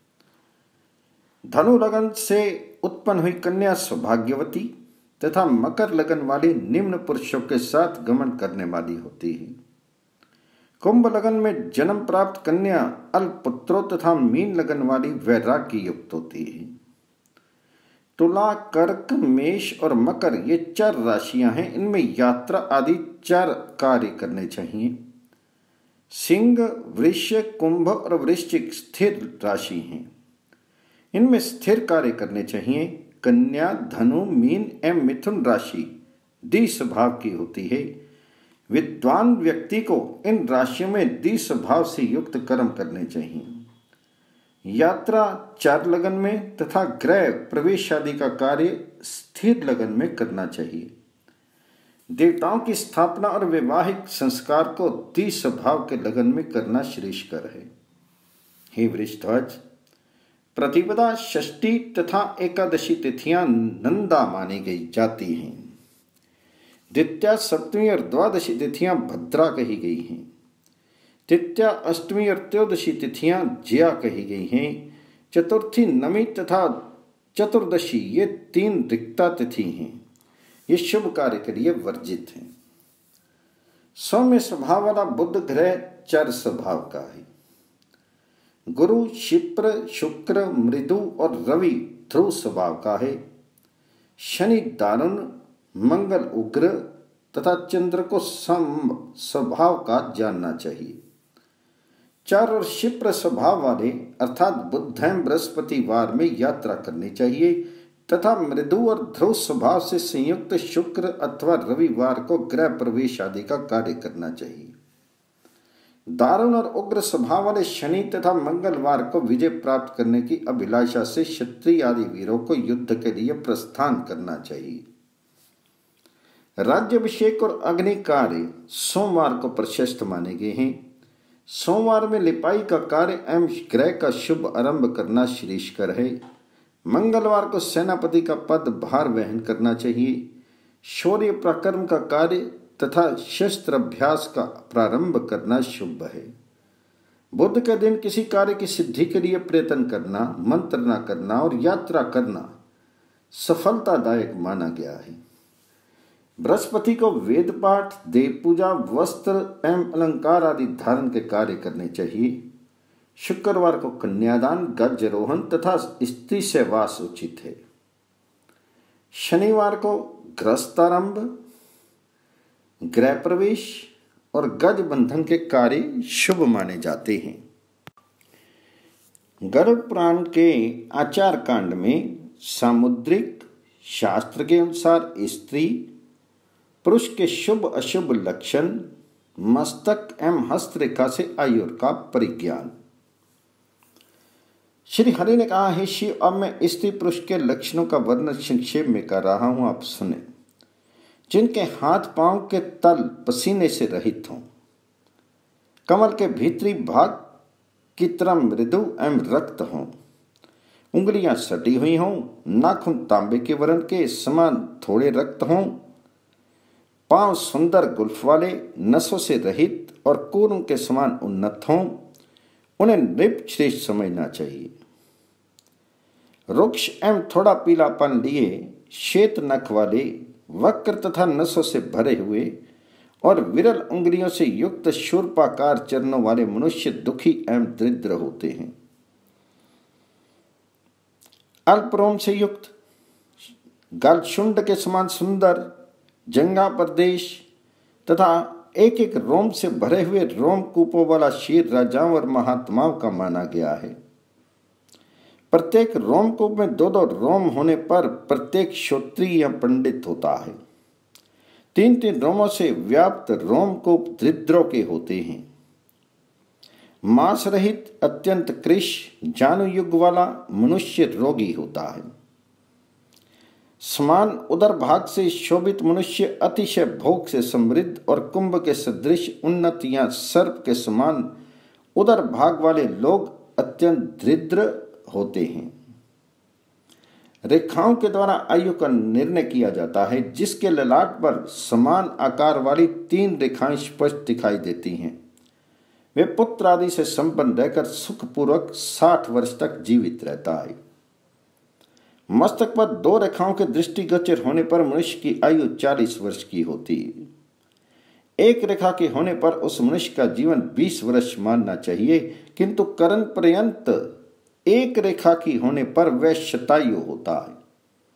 धनु लगन से उत्पन्न हुई कन्या सौभाग्यवती तथा मकर लगन वाली निम्न पुरुषों के साथ गमन करने वाली होती है। कुंभ लगन में जन्म प्राप्त कन्या अल्पपुत्रों तथा मीन लगन वाली वैराग्य युक्त होती है। तुला, कर्क, मेष और मकर ये 4 राशियां हैं। इनमें यात्रा आदि 4 कार्य करने चाहिए। सिंह, वृश्चिक, कुंभ और वृश्चिक स्थिर राशि हैं। इनमें स्थिर कार्य करने चाहिए। कन्या, धनु, मीन एवं मिथुन राशि दी स्वभाव की होती है। विद्वान व्यक्ति को इन राशियों में दी स्वभाव से युक्त कर्म करने चाहिए। यात्रा 4 लगन में तथा गृह प्रवेश आदि का कार्य स्थिर लगन में करना चाहिए। देवताओं की स्थापना और वैवाहिक संस्कार को दी स्वभाव के लगन में करना श्रेष्ठकर है। हे वृषध्वज, प्रतिपदा, षष्ठी तथा एकादशी तिथियां नंदा मानी गई जाती हैं। द्वितीया, सप्तमी और द्वादशी तिथियां भद्रा कही गई हैं। तृतीया, अष्टमी और त्रयोदशी तिथियां जया कही गई हैं। चतुर्थी, नवमी तथा चतुर्दशी ये 3 रिक्ता तिथि हैं। ये शुभ कार्य के लिए वर्जित हैं। सौम्य स्वभाव वाला बुध ग्रह 4 स्वभाव का है। गुरु, शिप्र, शुक्र, मृदु और रवि ध्रुव स्वभाव का है। शनि दारुण, मंगल उग्र तथा चंद्र को सम स्वभाव का जानना चाहिए। 4 और शिप्र स्वभाव वाले अर्थात बुध एवं बृहस्पतिवार में यात्रा करनी चाहिए तथा मृदु और ध्रुव स्वभाव से संयुक्त शुक्र अथवा रविवार को गृह प्रवेश आदि का कार्य करना चाहिए। दारुण और उग्र स्वभाव वाले शनि तथा मंगलवार को विजय प्राप्त करने की अभिलाषा से क्षत्रिय आदि वीरों को युद्ध के लिए प्रस्थान करना चाहिए। राज्याभिषेक और अग्नि कार्य सोमवार को प्रशस्त माने गए हैं। सोमवार में लिपाई का कार्य एवं गृह का शुभ आरंभ करना श्रेष्ठकर है। मंगलवार को सेनापति का पद भार वहन करना चाहिए। शौर्य पराक्रम का कार्य तथा शस्त्र अभ्यास का प्रारंभ करना शुभ है। बुध के दिन किसी कार्य की सिद्धि के लिए प्रयत्न करना, मंत्रणा करना और यात्रा करना सफलतादायक माना गया है। बृहस्पति को वेद पाठ, देव पूजा, वस्त्र एवं अलंकार आदि धारण के कार्य करने चाहिए। शुक्रवार को कन्यादान, गजारोहण तथा स्त्री सहवास उचित है। शनिवार को गृहस्थारंभ, गृह प्रवेश और गज बंधन के कार्य शुभ माने जाते हैं। गरुड़ पुराण के आचार कांड में सामुद्रिक शास्त्र के अनुसार स्त्री पुरुष के शुभ अशुभ लक्षण, मस्तक एवं हस्तरेखा से आयु का परिज्ञान। श्री हरि ने कहा, हे शिव, अब मैं स्त्री पुरुष के लक्षणों का वर्णन संक्षेप में कर रहा हूं, आप सुने। जिनके हाथ पांव के तल पसीने से रहित हों, कमल के भीतरी भाग की तरह मृदु एवं रक्त हों, उंगलियां सटी हुई हों, नाखून तांबे के वर्ण के समान थोड़े रक्त हों, पांव सुंदर गुल्फ वाले, नसों से रहित और कोरों के समान उन्नत हों, उन्हें नृप श्रेष्ठ समझना चाहिए। रुक्ष एवं थोड़ा पीलापन लिए, श्वेत नख वाले, वक्र तथा नसों से भरे हुए और विरल उंगलियों से युक्त शूर्पाकार चरणों वाले मनुष्य दुखी एवं दरिद्र होते हैं। अल्प रोम से युक्त, गलशुंड के समान सुंदर, जंगा प्रदेश तथा एक एक रोम से भरे हुए रोम कूपों वाला शेर राजाओं और महात्माओं का माना गया है। प्रत्येक रोम कूप में 2-2 रोम होने पर प्रत्येक श्रोत्रिय या पंडित होता है। 3-3 रोमों से व्याप्त रोम कूप दरिद्रों के होते हैं। मांस रहित अत्यंत कृश जानु युग वाला मनुष्य रोगी होता है। समान उदर भाग से शोभित मनुष्य अतिशय भोग से समृद्ध और कुंभ के सदृश उन्नत या सर्प के समान उदर भाग वाले लोग अत्यंत दरिद्र होते हैं। रेखाओं के द्वारा आयु का निर्णय किया जाता है, जिसके ललाट पर समान आकार वाली 3 रेखाएं स्पष्ट दिखाई देती हैं। वे पुत्र आदि से संपन्न रहकर सुखपूर्वक 60 वर्ष तक जीवित रहता है। मस्तक पर 2 रेखाओं के दृष्टिगोचर होने पर मनुष्य की आयु 40 वर्ष की होती है। 1 रेखा के होने पर उस मनुष्य का जीवन 20 वर्ष मानना चाहिए, किंतु कर्ण पर्यंत 1 रेखा की होने पर वह शतायु होता है।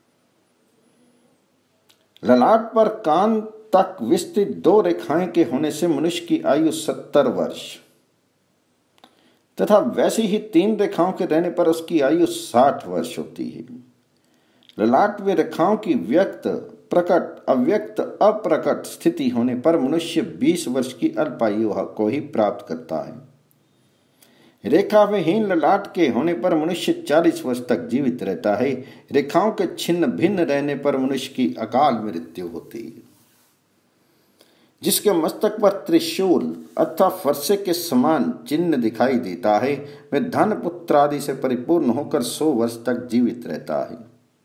ललाट पर कान तक विस्तृत 2 रेखाएं के होने से मनुष्य की आयु 70 वर्ष तथा वैसी ही 3 रेखाओं के रहने पर उसकी आयु 60 वर्ष होती है। ललाट में रेखाओं की व्यक्त, प्रकट, अव्यक्त, अप्रकट स्थिति होने पर मनुष्य 20 वर्ष की अल्पायु को ही प्राप्त करता है। रेखा विहीन ललाट के होने पर मनुष्य 40 वर्ष तक जीवित रहता है। रेखाओं के छिन्न भिन्न रहने पर मनुष्य की अकाल मृत्यु होती है। जिसके मस्तक पर त्रिशूल अथवा फरसे के समान चिन्ह दिखाई देता है, वह धन पुत्र आदि से परिपूर्ण होकर 100 वर्ष तक जीवित रहता है।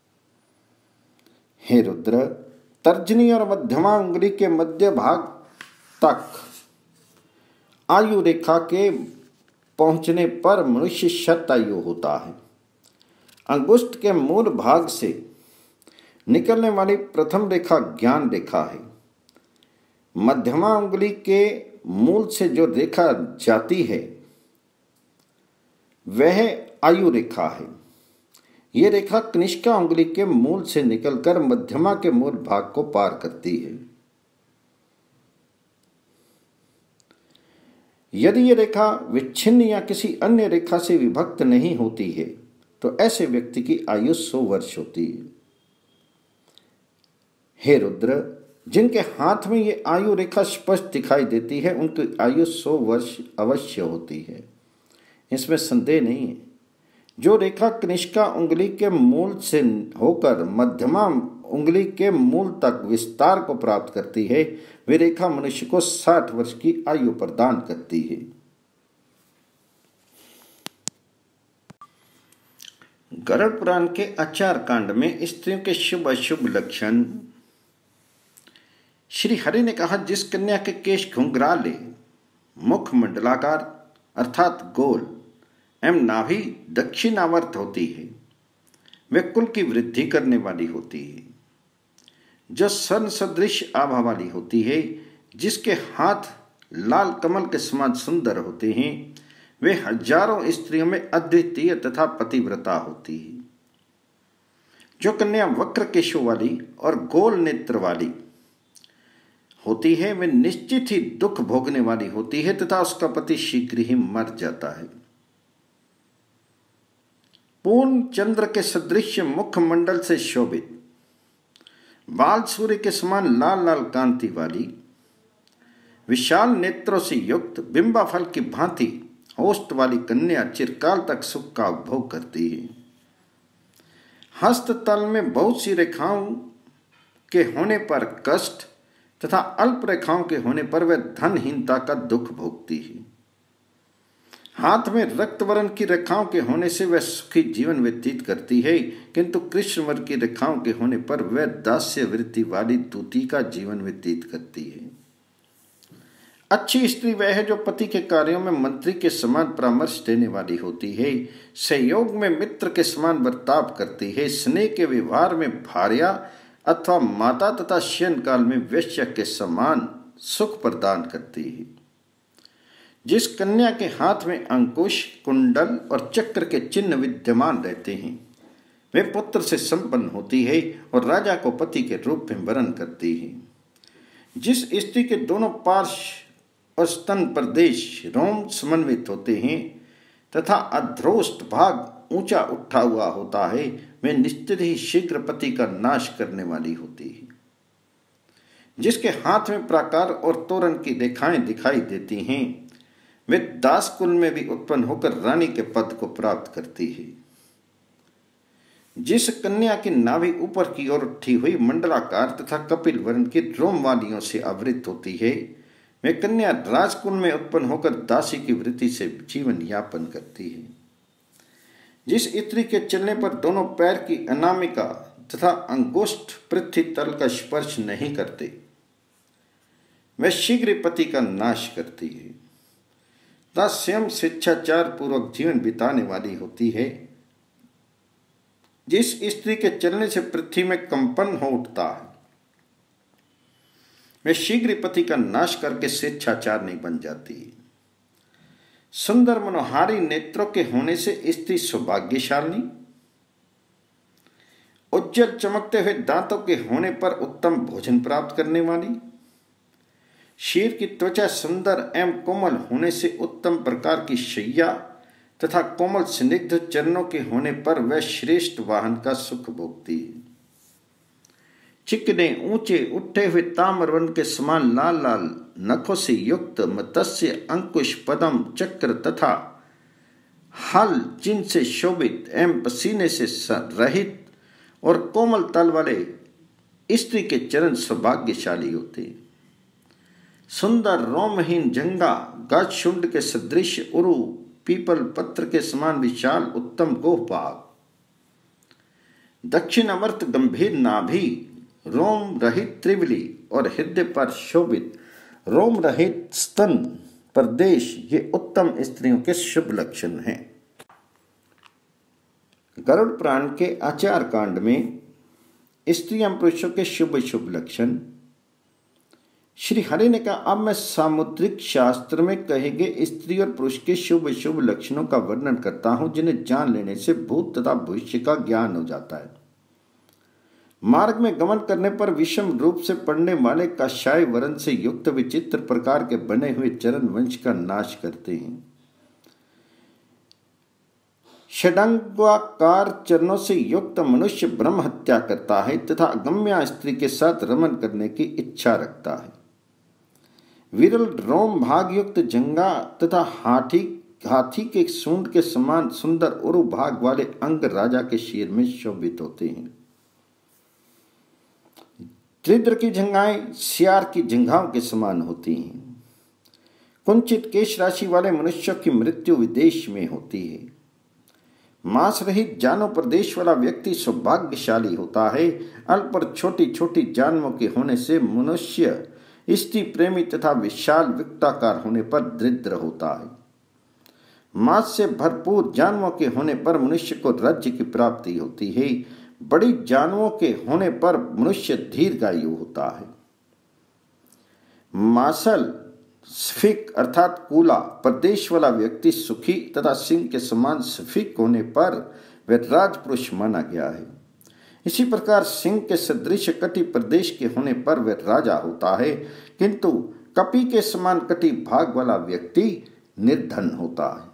हे रुद्र, तर्जनी और मध्यमा उंगली के मध्य भाग तक आयु रेखा के पहुंचने पर मनुष्य शतायु होता है। अंगुष्ठ के मूल भाग से निकलने वाली प्रथम रेखा ज्ञान रेखा है। मध्यमा उंगली के मूल से जो रेखा जाती है वह आयु रेखा है। यह रेखा कनिष्का उंगली के मूल से निकलकर मध्यमा के मूल भाग को पार करती है। यदि यह रेखा विच्छिन्न या किसी अन्य रेखा से विभक्त नहीं होती है तो ऐसे व्यक्ति की आयु 100 वर्ष होती है। हे रुद्र, जिनके हाथ में ये आयु रेखा स्पष्ट दिखाई देती है उनकी आयु 100 वर्ष अवश्य होती है, इसमें संदेह नहीं है। जो रेखा कनिष्का उंगली के मूल से होकर मध्यमा उंगली के मूल तक विस्तार को प्राप्त करती है, वे रेखा मनुष्य को 60 वर्ष की आयु प्रदान करती है। गरुड़ पुराण के आचार कांड में स्त्रियों के शुभ अशुभ लक्षण। श्री हरि ने कहा, जिस कन्या के केश घुंघराले, मुख मंडलाकार अर्थात गोल एवं नाभि दक्षिणावर्त होती है, वे कुल की वृद्धि करने वाली होती है। जो सन सदृश आभा वाली होती है, जिसके हाथ लाल कमल के समान सुंदर होते हैं, वे हजारों स्त्रियों में अद्वितीय तथा पतिव्रता होती है। जो कन्या वक्र केशों वाली और गोल नेत्र वाली होती है, वे निश्चित ही दुख भोगने वाली होती है तथा उसका पति शीघ्र ही मर जाता है। पूर्ण चंद्र के सदृश मुखमंडल से शोभित, बाल सूर्य के समान लाल लाल कांति वाली, विशाल नेत्रों से युक्त, बिंबा फल की भांति होस्ट वाली कन्या चिरकाल तक सुख का उपभोग करती है। हस्त तल में बहुत सी रेखाओं के होने पर कष्ट तथा अल्प रेखाओं के होने पर वह धनहीनता का दुख भोगती है। हाथ में रक्त वर्ण की रेखाओं के होने से वह सुखी जीवन व्यतीत करती है, किंतु कृष्ण वर्ण की रेखाओं के होने पर वह दास्य वृत्ति वाली दूती का जीवन व्यतीत करती है। अच्छी स्त्री वह है जो पति के कार्यों में मंत्री के समान परामर्श देने वाली होती है, सहयोग में मित्र के समान बर्ताव करती है, स्नेह के व्यवहार में भार्या अथवा माता तथा शयन काल में वेश्या के समान सुख प्रदान करती है। जिस कन्या के हाथ में अंकुश, कुंडल और चक्र के चिन्ह विद्यमान रहते हैं, वे पुत्र से संपन्न होती है और राजा को पति के रूप में वरण करती है। जिस स्त्री के दोनों पार्श्व और स्तन प्रदेश रोम समन्वित होते हैं तथा अध्रोष्ट भाग ऊंचा उठा हुआ होता है, वे निश्चित ही शीघ्र पति का नाश करने वाली होती है। जिसके हाथ में प्राकार और तोरण की रेखाएं दिखाई देती हैं, वे दास कुल में भी उत्पन्न होकर रानी के पद को प्राप्त करती है। जिस कन्या की नाभि ऊपर की ओर उठी हुई मंडलाकार तथा कपिल वर्ण की रोम वालियों से आवृत होती है, वे कन्या राजकुल में उत्पन्न होकर दासी की वृत्ति से जीवन यापन करती है। जिस स्त्री के चलने पर दोनों पैर की अनामिका तथा अंगुष्ठ पृथ्वी तल का स्पर्श नहीं करते, वह शीघ्र पति का नाश करती है तथा स्वयं शिक्षाचार पूर्वक जीवन बिताने वाली होती है। जिस स्त्री के चलने से पृथ्वी में कंपन हो उठता है, वह शीघ्र पति का नाश करके स्वेच्छाचार नहीं बन जाती। सुंदर मनोहारी नेत्रों के होने से स्त्री सौभाग्यशाली उज्जवल चमकते हुए दांतों के होने पर उत्तम भोजन प्राप्त करने वाली, शेर की त्वचा सुंदर एवं कोमल होने से उत्तम प्रकार की शैया तथा कोमल स्निग्ध चरणों के होने पर वह श्रेष्ठ वाहन का सुख भोगती है। चिकने ऊंचे उठे हुए ताम्रवन के समान लाल लाल नखों से युक्त मत्स्य अंकुश पदम चक्र तथा हल जिनसे शोभित एवं पसीने से रहित और कोमल तल वाले स्त्री के चरण सौभाग्यशाली होते हैं। सुंदर रोमहीन जंगा गज शुंड के सदृश उरु पीपल पत्र के समान विशाल उत्तम गोहभाग, दक्षिण अवर्त गंभीर नाभि, रोम रहित त्रिवली और हृदय पर शोभित रोम रहित स्तन प्रदेश ये उत्तम स्त्रियों के शुभ लक्षण हैं। गरुड़ पुराण के आचार कांड में स्त्री एवं पुरुषों के शुभ शुभ लक्षण श्री हरि ने कहा, अब मैं सामुद्रिक शास्त्र में कहे गए स्त्री और पुरुष के शुभ शुभ लक्षणों का वर्णन करता हूं, जिन्हें जान लेने से भूत तथा भविष्य का ज्ञान हो जाता है। मार्ग में गमन करने पर विषम रूप से पड़ने वाले काशाय वर्ण से युक्त विचित्र प्रकार के बने हुए चरण वंश का नाश करते हैं। षडंगाकार चरणों से युक्त मनुष्य ब्रह्म हत्या करता है तथा अगम्या स्त्री के साथ रमन करने की इच्छा रखता है। विरल रोम भाग युक्त जंगा तथा हाथी के सूंड के समान सुंदर उरु भाग वाले अंग राजा के शीर में शोभित होते हैं। त्रिद्र की जंघाएं सियार की जंघाओं के समान होती हैं। कुंचित केश राशि वाले मनुष्यों की मृत्यु विदेश में होती है। मांस रहित जानव प्रदेश वाला व्यक्ति सौभाग्यशाली होता है। अल्प और छोटी छोटी जानवों के होने से मनुष्य स्त्री प्रेमी तथा विशाल विकटाकार होने पर दरिद्र होता है। मांस से भरपूर जानवों के होने पर मनुष्य को राज्य की प्राप्ति होती है। बड़ी जानवों के होने पर मनुष्य दीर्घायु होता है। मासल सफिक अर्थात कूला प्रदेश वाला व्यक्ति सुखी तथा सिंह के समान सफिक होने पर वह राजपुरुष माना गया है। इसी प्रकार सिंह के सदृश कटी प्रदेश के होने पर वह राजा होता है, किंतु कपि के समान कटी भाग वाला व्यक्ति निर्धन होता है।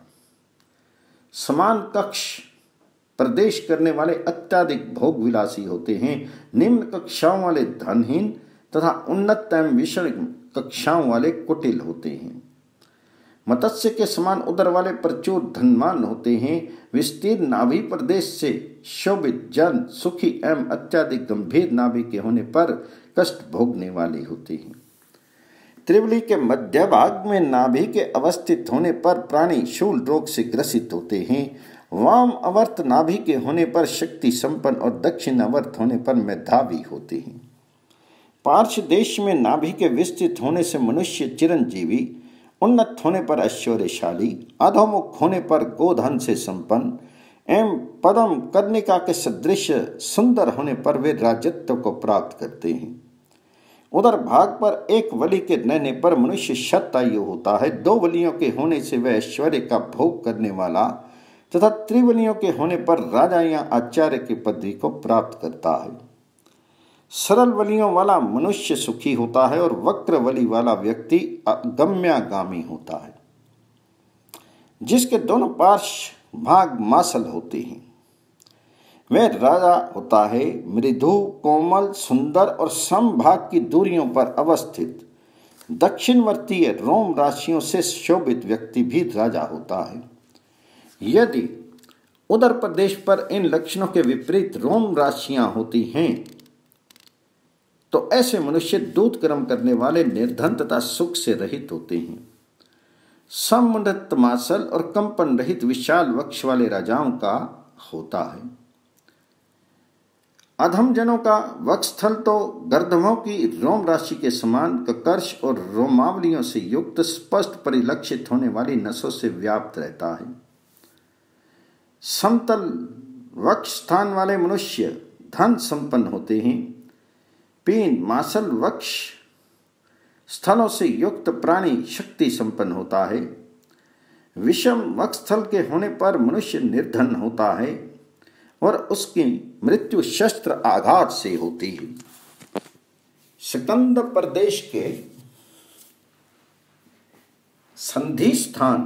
समान कक्ष प्रदेश करने वाले अत्याधिक भोग विलासी होते हैं। निम्न कक्षाओं वाले धनहीन तथा उन्नत एवं विषम कक्षाओं वाले कुटिल होते हैं। मत्स्य के समान उदर वाले प्रचुर धनवान होते हैं। विस्तीर्ण नाभि प्रदेश से शोभित जन सुखी एवं अत्याधिक गंभीर नाभि के होने पर कष्ट भोगने वाले होते हैं। त्रिवली के मध्य भाग में नाभि के अवस्थित होने पर प्राणी शूल रोग से ग्रसित होते हैं। वाम अवर्त नाभि के होने पर शक्ति संपन्न और दक्षिण अवर्त होने पर मेधावी होते हैं। पार्श्व देश में नाभि के विस्तृत होने से मनुष्य चिरंजीवी, उन्नत होने पर ऐश्वर्यशाली, अधोमुख होने पर गोधन से संपन्न एवं पदम कर्णिका के सदृश सुंदर होने पर वे राजत्व को प्राप्त करते हैं। उधर भाग पर एक वली के रहने पर मनुष्य शतायु होता है। दो वलियों के होने से वह ऐश्वर्य का भोग करने वाला तथा त्रिवलियों के होने पर राजा या आचार्य की पदवी को प्राप्त करता है। सरल वलियों वाला मनुष्य सुखी होता है और वक्र वली वाला व्यक्ति गम्यागामी होता है। जिसके दोनों पार्श्व भाग मासल होते हैं वह राजा होता है। मृदु कोमल सुंदर और समभाग की दूरियों पर अवस्थित दक्षिणवर्तीय रोम राशियों से शोभित व्यक्ति भी राजा होता है। यदि उदर प्रदेश पर इन लक्षणों के विपरीत रोम राशियां होती हैं तो ऐसे मनुष्य दूत कर्म करने वाले निर्धन तथा सुख से रहित होते हैं। समुन्नत मासल और कंपन रहित विशाल वक्ष वाले राजाओं का होता है। अधम जनों का वक्षस्थल तो गर्दभों की रोम राशि के समान ककर्ष और रोमावलियों से युक्त स्पष्ट परिलक्षित होने वाली नसों से व्याप्त रहता है। समतल वक्ष स्थान वाले मनुष्य धन संपन्न होते हैं। पीन मासल वक्ष स्थलों से युक्त प्राणी शक्ति संपन्न होता है। विषम वक्षस्थल के होने पर मनुष्य निर्धन होता है। और उसकी मृत्यु शस्त्र आघात से होती है। स्कंद प्रदेश के संधि स्थान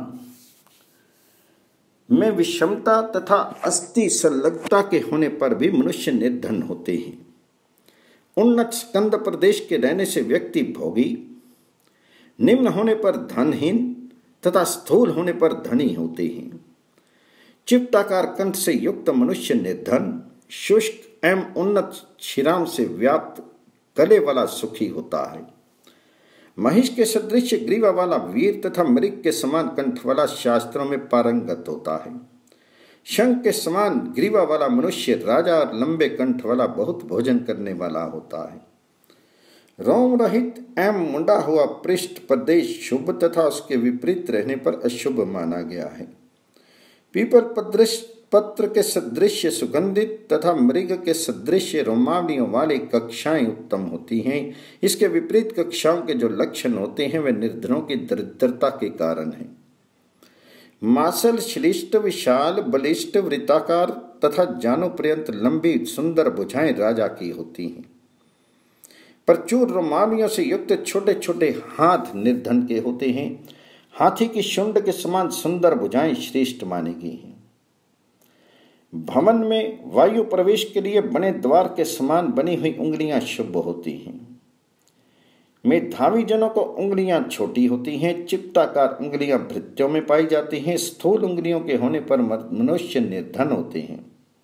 में विषमता तथा अस्थि संलग्नता के होने पर भी मनुष्य निर्धन होते हैं। उन्नत स्कंद प्रदेश के रहने से व्यक्ति भोगी, निम्न होने पर धनहीन तथा स्थूल होने पर धनी होते हैं। चिपटाकार कंठ से युक्त मनुष्य निर्धन, शुष्क एवं उन्नत शिराम से व्याप्त गले वाला सुखी होता है। महिष के सदृश ग्रीवा वाला वीर तथा मृग के समान कंठ वाला शास्त्रों में पारंगत होता है। शंख के समान ग्रीवा वाला मनुष्य राजा और लंबे कंठ वाला बहुत भोजन करने वाला होता है। रोम रहित एवं मुंडा हुआ पृष्ठ प्रदेश शुभ तथा उसके विपरीत रहने पर अशुभ माना गया है। पीपल पत्र के सदृश सुगंधित तथा मृग के सदृश रोमावलियों वाली कक्षाएं उत्तम होती हैं। इसके विपरीत कक्षाओं के जो लक्षण होते हैं वे निर्धनों की दरिद्रता के कारण हैं। मासल, श्लिष्ट, विशाल, बलिष्ठ, वृत्ताकार तथा जानों पर्यंत लंबी सुंदर भुजाएं राजा की होती हैं। प्रचुर रोमावलियों से युक्त छोटे छोटे हाथ निर्धन के होते हैं। हाथी की शुंड के समान सुंदर भुजाएं श्रेष्ठ मानी गई हैं। भवन में वायु प्रवेश के लिए बने द्वार के समान बनी हुई उंगलियां शुभ होती हैं। मेधावी जनों को उंगलियां छोटी होती हैं। चिपटाकार उंगलियां भृत्यों में पाई जाती हैं। स्थूल उंगलियों के होने पर मनुष्य निर्धन होते हैं।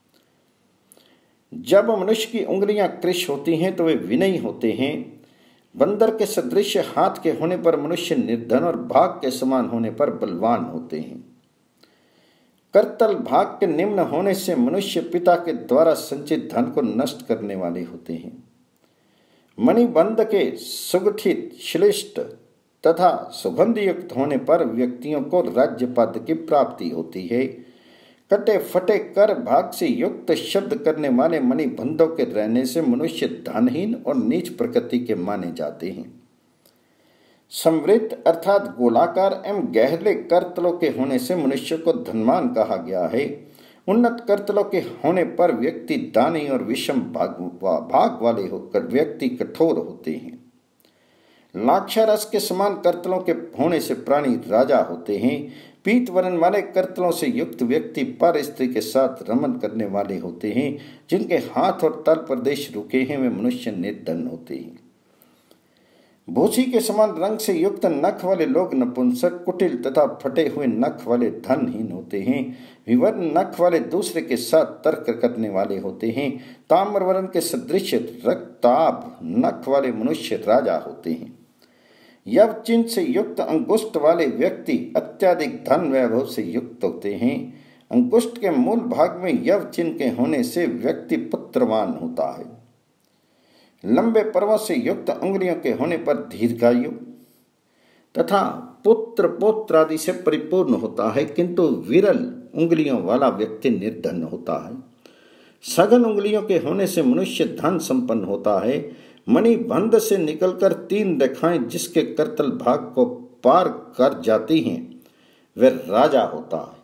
जब मनुष्य की उंगलियां कृश होती हैं तो वे विनयी होते हैं। बंदर के सदृश हाथ के होने पर मनुष्य निर्धन और भाग के समान होने पर बलवान होते हैं। करतल भाग के निम्न होने से मनुष्य पिता के द्वारा संचित धन को नष्ट करने वाले होते हैं। मणिबंध के सुगठित, श्लिष्ट तथा सुगंध युक्त होने पर व्यक्तियों को राज्य पद की प्राप्ति होती है। कटे फटे कर भाग से युक्त शब्द करने वाले मणिबंधों के रहने से मनुष्य धनहीन और नीच प्रकृति के माने जाते हैं। समृद्ध अर्थात गोलाकार एवं गहरे करतलों के होने से मनुष्य को धनवान कहा गया है। उन्नत करतलों के होने पर व्यक्ति दानी और विषम भाग वाले होकर व्यक्ति कठोर होते हैं। लाक्षारस के समान करतलों के होने से प्राणी राजा होते हैं। पीत वर्ण वाले करतलों से युक्त व्यक्ति पर स्त्री के साथ रमन करने वाले होते हैं। जिनके हाथ और तल प्रदेश रुके हैं वे मनुष्य निर्धन होते हैं। भूसी के समान रंग से युक्त नख वाले लोग नपुंसक, कुटिल तथा फटे हुए नख वाले धनहीन होते हैं। विवर्ण नख वाले दूसरे के साथ तर्क करने वाले होते हैं। ताम्रवर्ण के सदृश रक्ताभ नख वाले मनुष्य राजा होते हैं। यव चिन्ह से युक्त अंगुष्ठ वाले व्यक्ति अत्याधिक धन वैभव से युक्त होते हैं। अंगुष्ठ के मूल भाग में यव चिन्ह के होने से व्यक्ति पुत्रवान होता है। लंबे पर्वों से युक्त उंगलियों के होने पर दीर्घायु तथा पुत्र पौत्र आदि से परिपूर्ण होता है, किंतु विरल उंगलियों वाला व्यक्ति निर्धन होता है। सघन उंगलियों के होने से मनुष्य धन संपन्न होता है। मणिबंध से निकलकर 3 रेखाएं जिसके करतल भाग को पार कर जाती हैं वह राजा होता है।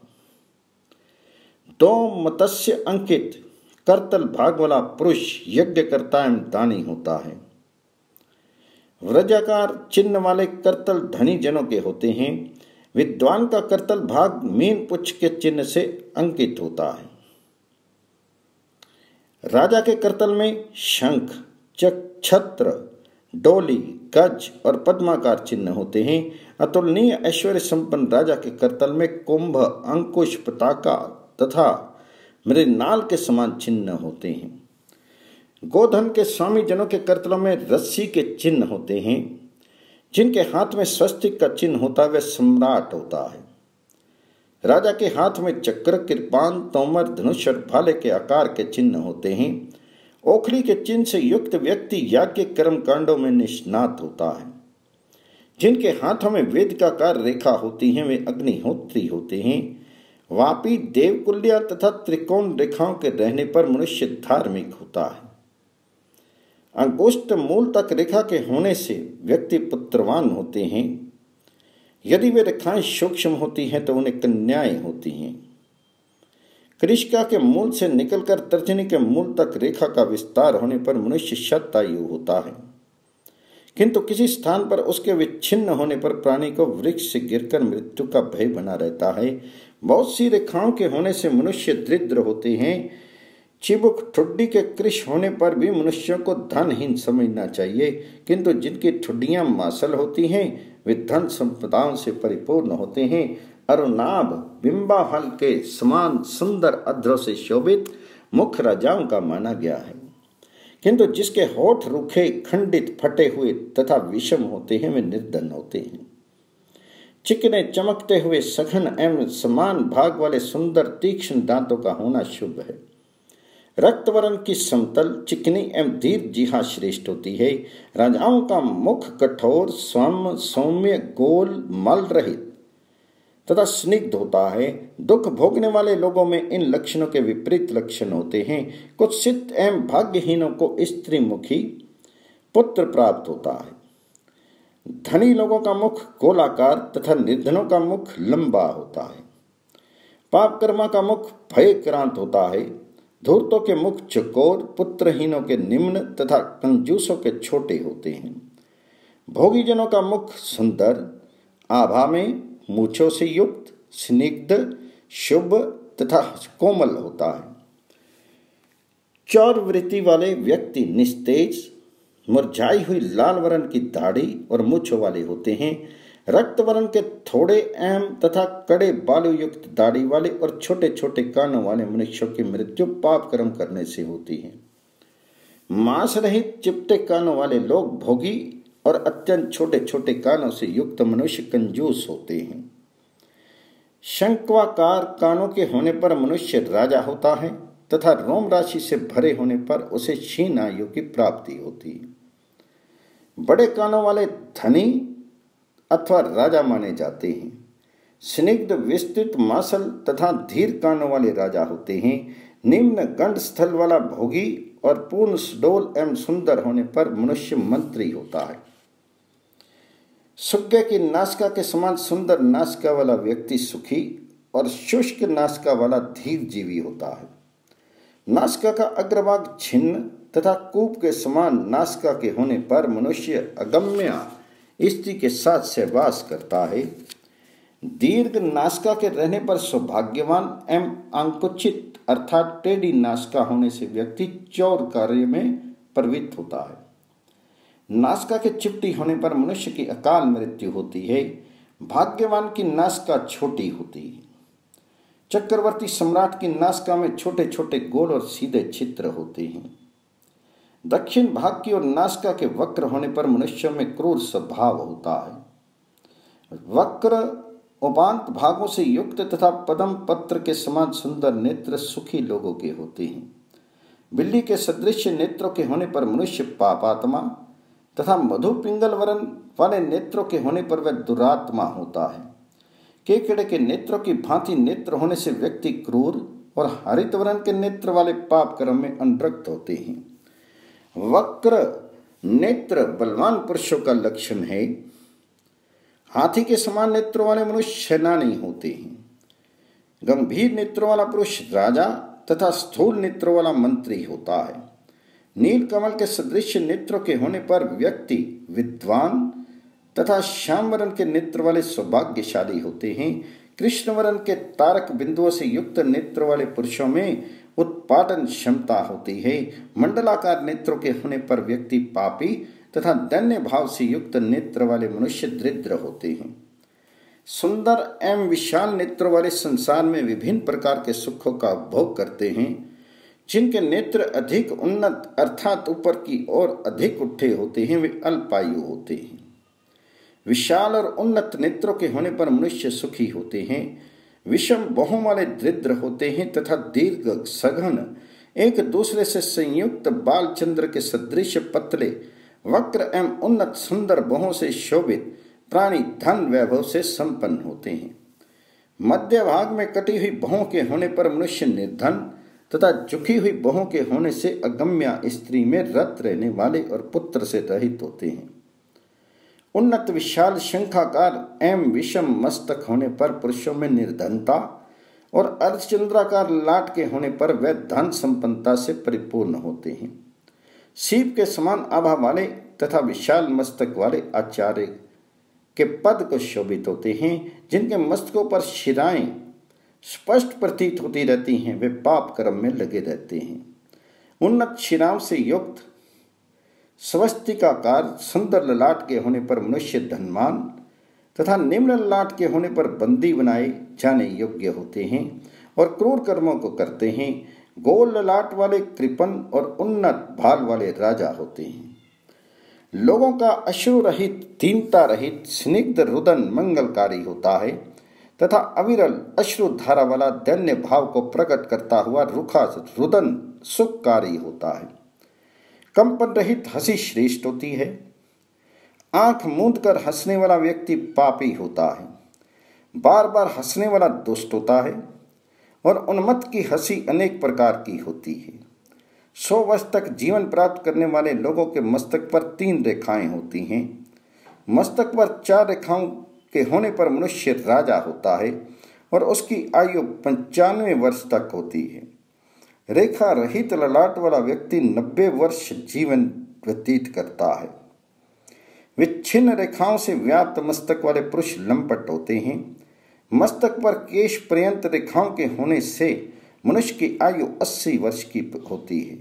2 मत्स्य अंकित करतल भाग वाला पुरुष यज्ञ करता एवं दानी होता है। व्रजाकार चिन्ह वाले करतल धनी जनों के होते हैं। विद्वान का करतल भाग मीन पुच्छ के चिन्ह से अंकित होता है। राजा के करतल में शंख, छत्र, डोली, गज और पद्माकार चिन्ह होते हैं। अतुलनीय ऐश्वर्य संपन्न राजा के करतल में कुंभ, अंकुश, पताका तथा मृणाल के समान चिन्ह होते हैं। गोधन के स्वामी जनों के करतलों में रस्सी के चिन्ह होते हैं। जिनके हाथ में स्वस्तिक का चिन्ह होता है वह सम्राट होता है। राजा के हाथ में चक्र, कृपान, तोमर, धनुष और भाले के आकार के चिन्ह होते हैं। ओखली के चिन्ह से युक्त व्यक्ति याज्ञ कर्म कांडों में निष्णात होता है। जिनके हाथों में वेद का कार रेखा होती है वे अग्निहोत्री होते हैं। वापी, देवकुल्या तथा त्रिकोण रेखाओं के रहने पर मनुष्य धार्मिक होता है। अंगुष्ठ मूल तक रेखा के होने से व्यक्ति पुत्रवान होते हैं। यदि वे रेखाएं सूक्ष्म होती हैं तो उन्हें कन्याएं होती हैं। कृषिका के मूल से निकलकर तर्जनी के मूल तक रेखा का विस्तार होने पर मनुष्य शतायु होता है, किंतु किसी स्थान पर उसके विच्छिन्न होने पर प्राणी को वृक्ष से गिरकर मृत्यु का भय बना रहता है। बहुत सी रेखाओं के होने से मनुष्य दरिद्र होते हैं। चिबुक ठुड्डी के कृश होने पर भी मनुष्यों को धनहीन समझना चाहिए, किंतु जिनकी ठुड्डियां मासल होती हैं वे धन संपदाओं से परिपूर्ण होते हैं। अरुनाभ बिंबाहल के समान सुंदर अध्रों से शोभित मुख राजाओं का माना गया है, किंतु जिसके होठ रूखे, खंडित, फटे हुए तथा विषम होते हैं वे निर्धन होते हैं। चिकने चमकते हुए सघन एवं समान भाग वाले सुंदर तीक्ष्ण दांतों का होना शुभ है। रक्तवर्ण की समतल, चिकनी एवं दीर्घ जिह्वा श्रेष्ठ होती है। राजाओं का मुख कठोर, सौम्य, गोल, मल रहित तथा स्निग्ध होता है। दुख भोगने वाले लोगों में इन लक्षणों के विपरीत लक्षण होते हैं। कुछ सिद्ध एवं भाग्यहीनों को स्त्री मुखी पुत्र प्राप्त होता है। धनी लोगों का मुख गोलाकार तथा निर्धनों का मुख लंबा होता है। पापकर्मा का मुख भयक्रांत होता है। धूर्तों के मुख चकोर, पुत्रहीनों के निम्न तथा कंजूसों के छोटे होते हैं। भोगीजनों का मुख सुंदर, आभा में मूछों से युक्त, स्निग्ध, शुभ तथा कोमल होता है। चौर वृत्ति वाले व्यक्ति निस्तेज, मुरझाई हुई लाल वर्ण की दाढ़ी और मूछों वाले होते हैं। रक्त वर्ण के थोड़े एवं तथा कड़े बालों युक्त दाढ़ी वाले और छोटे छोटे कानों वाले मनुष्यों की मृत्यु पाप कर्म करने से होती है। मांस रहित चिपटे कानों वाले लोग भोगी और अत्यंत छोटे छोटे कानों से युक्त मनुष्य कंजूस होते हैं। शंक्वाकार कानों के होने पर मनुष्य राजा होता है तथा रोम राशि से भरे होने पर उसे क्षीण आयु की प्राप्ति होती है। बड़े कानों वाले धनी अथवा राजा माने जाते हैं। स्निग्ध, विस्तृत, मासल तथा धीर कानों वाले राजा होते हैं। निम्न गंड स्थल वाला भोगी और पूर्ण सुडोल एवं सुंदर होने पर मनुष्य मंत्री होता है। सुग्गे की नासिका के समान सुंदर नासिका वाला व्यक्ति सुखी और शुष्क नासिका वाला धीर जीवी होता है। नासिका का अग्रभाग छिन्न तथा कूप के समान नासिका के होने पर मनुष्य अगम्य स्त्री के साथ सहवास करता है। दीर्घ नासिका के रहने पर सौभाग्यवान एवं अंकुचित अर्थात टेढ़ी नासिका होने से व्यक्ति चौर कार्य में प्रवृत्त होता है। नासिका के चिपटी होने पर मनुष्य की अकाल मृत्यु होती है। भाग्यवान की नासिका छोटी होती है। चक्रवर्ती सम्राट की नासिका में छोटे छोटे गोल और सीधे छिद्र होते हैं। दक्षिण भाग की ओर नासिका के वक्र होने पर मनुष्यों में क्रूर स्वभाव होता है। वक्र उपांत भागों से युक्त तथा पदम पत्र के समान सुंदर नेत्र सुखी लोगों के होते हैं। बिल्ली के सदृश नेत्रों के होने पर मनुष्य पापात्मा तथा मधु पिंगल वर्ण वाले नेत्रों के होने पर वह दुरात्मा होता है। केकड़े के नेत्रों की भांति नेत्र होने से व्यक्ति क्रूर और हरित वर्ण के नेत्र वाले पाप कर्म में अनुरक्त होते हैं। वक्र नेत्र बलवान पुरुषों का लक्षण है। हाथी के समान नेत्रों वाले मनुष्य सेनानी होते हैं। गंभीर नेत्रों वाला पुरुष राजा तथा स्थूल नेत्रों वाला मंत्री होता है। नील कमल के सदृश नेत्रों के होने पर व्यक्ति विद्वान तथा श्याम वर्ण के नेत्र वाले सौभाग्यशाली होते हैं। कृष्ण वर्ण के तारक बिंदुओं से युक्त नेत्र वाले पुरुषों में उत्पादन क्षमता होती है। मंडलाकार नेत्रों के होने पर व्यक्ति पापी तथा दैन्य भाव से युक्त नेत्र वाले मनुष्य दरिद्र होते हैं। सुंदर एवं विशाल नेत्रों वाले संसार में विभिन्न प्रकार के सुखों का उपभोग करते हैं। जिनके नेत्र अधिक उन्नत अर्थात ऊपर की ओर अधिक उठे होते हैं वे अल्पायु होते हैं। विशाल और उन्नत नेत्रों के होने पर मनुष्य सुखी होते हैं। विषम बहुओं वाले दरिद्र होते हैं तथा दीर्घ सघन एक दूसरे से संयुक्त बालचंद्र के सदृश पतले वक्र एवं उन्नत सुंदर बहुओं से शोभित प्राणी धन वैभव से संपन्न होते हैं। मध्य भाग में कटी हुई बहुओं के होने पर मनुष्य निर्धन तथा झुकी हुई बहुओं के होने से अगम्या स्त्री में रत रहने वाले और पुत्र से रहित होते हैं। उन्नत विशाल शंखाकार एवं विषम मस्तक होने पर पुरुषों में निर्धनता और अर्धचंद्राकार लाट के होने पर वे धन संपन्नता से परिपूर्ण होते हैं। सीप के समान आभा वाले तथा विशाल मस्तक वाले आचार्य के पद को शोभित होते हैं। जिनके मस्तकों पर शिराएं स्पष्ट प्रतीत होती रहती हैं, वे पाप कर्म में लगे रहते हैं। उन्नत शिराओं से युक्त स्वस्तिकाकार सुंदर ललाट के होने पर मनुष्य धनवान तथा निम्न ललाट के होने पर बंदी बनाए जाने योग्य होते हैं और क्रूर कर्मों को करते हैं। गोल ललाट वाले कृपण और उन्नत भाल वाले राजा होते हैं। लोगों का अश्रु रहित, दीनता रहित, स्निग्ध रुदन मंगलकारी होता है तथा अविरल अश्रुधारा वाला दैन्य भाव को प्रकट करता हुआ रुखा रुदन सुखकारी होता है। कंपन रहित हंसी श्रेष्ठ होती है। आंख मूंद कर हंसने वाला व्यक्ति पापी होता है। बार बार हंसने वाला दुष्ट होता है और उन्मत्त की हंसी अनेक प्रकार की होती है। 100 वर्ष तक जीवन प्राप्त करने वाले लोगों के मस्तक पर 3 रेखाएं होती हैं। मस्तक पर 4 रेखाओं के होने पर मनुष्य राजा होता है और उसकी आयु 95 वर्ष तक होती है। रेखा रहित ललाट वाला व्यक्ति 90 वर्ष जीवन व्यतीत करता है। विच्छिन्न रेखाओं से व्याप्त मस्तक वाले पुरुष लंपट होते हैं। मस्तक पर केश पर्यंत रेखाओं के होने से मनुष्य की आयु 80 वर्ष की होती है।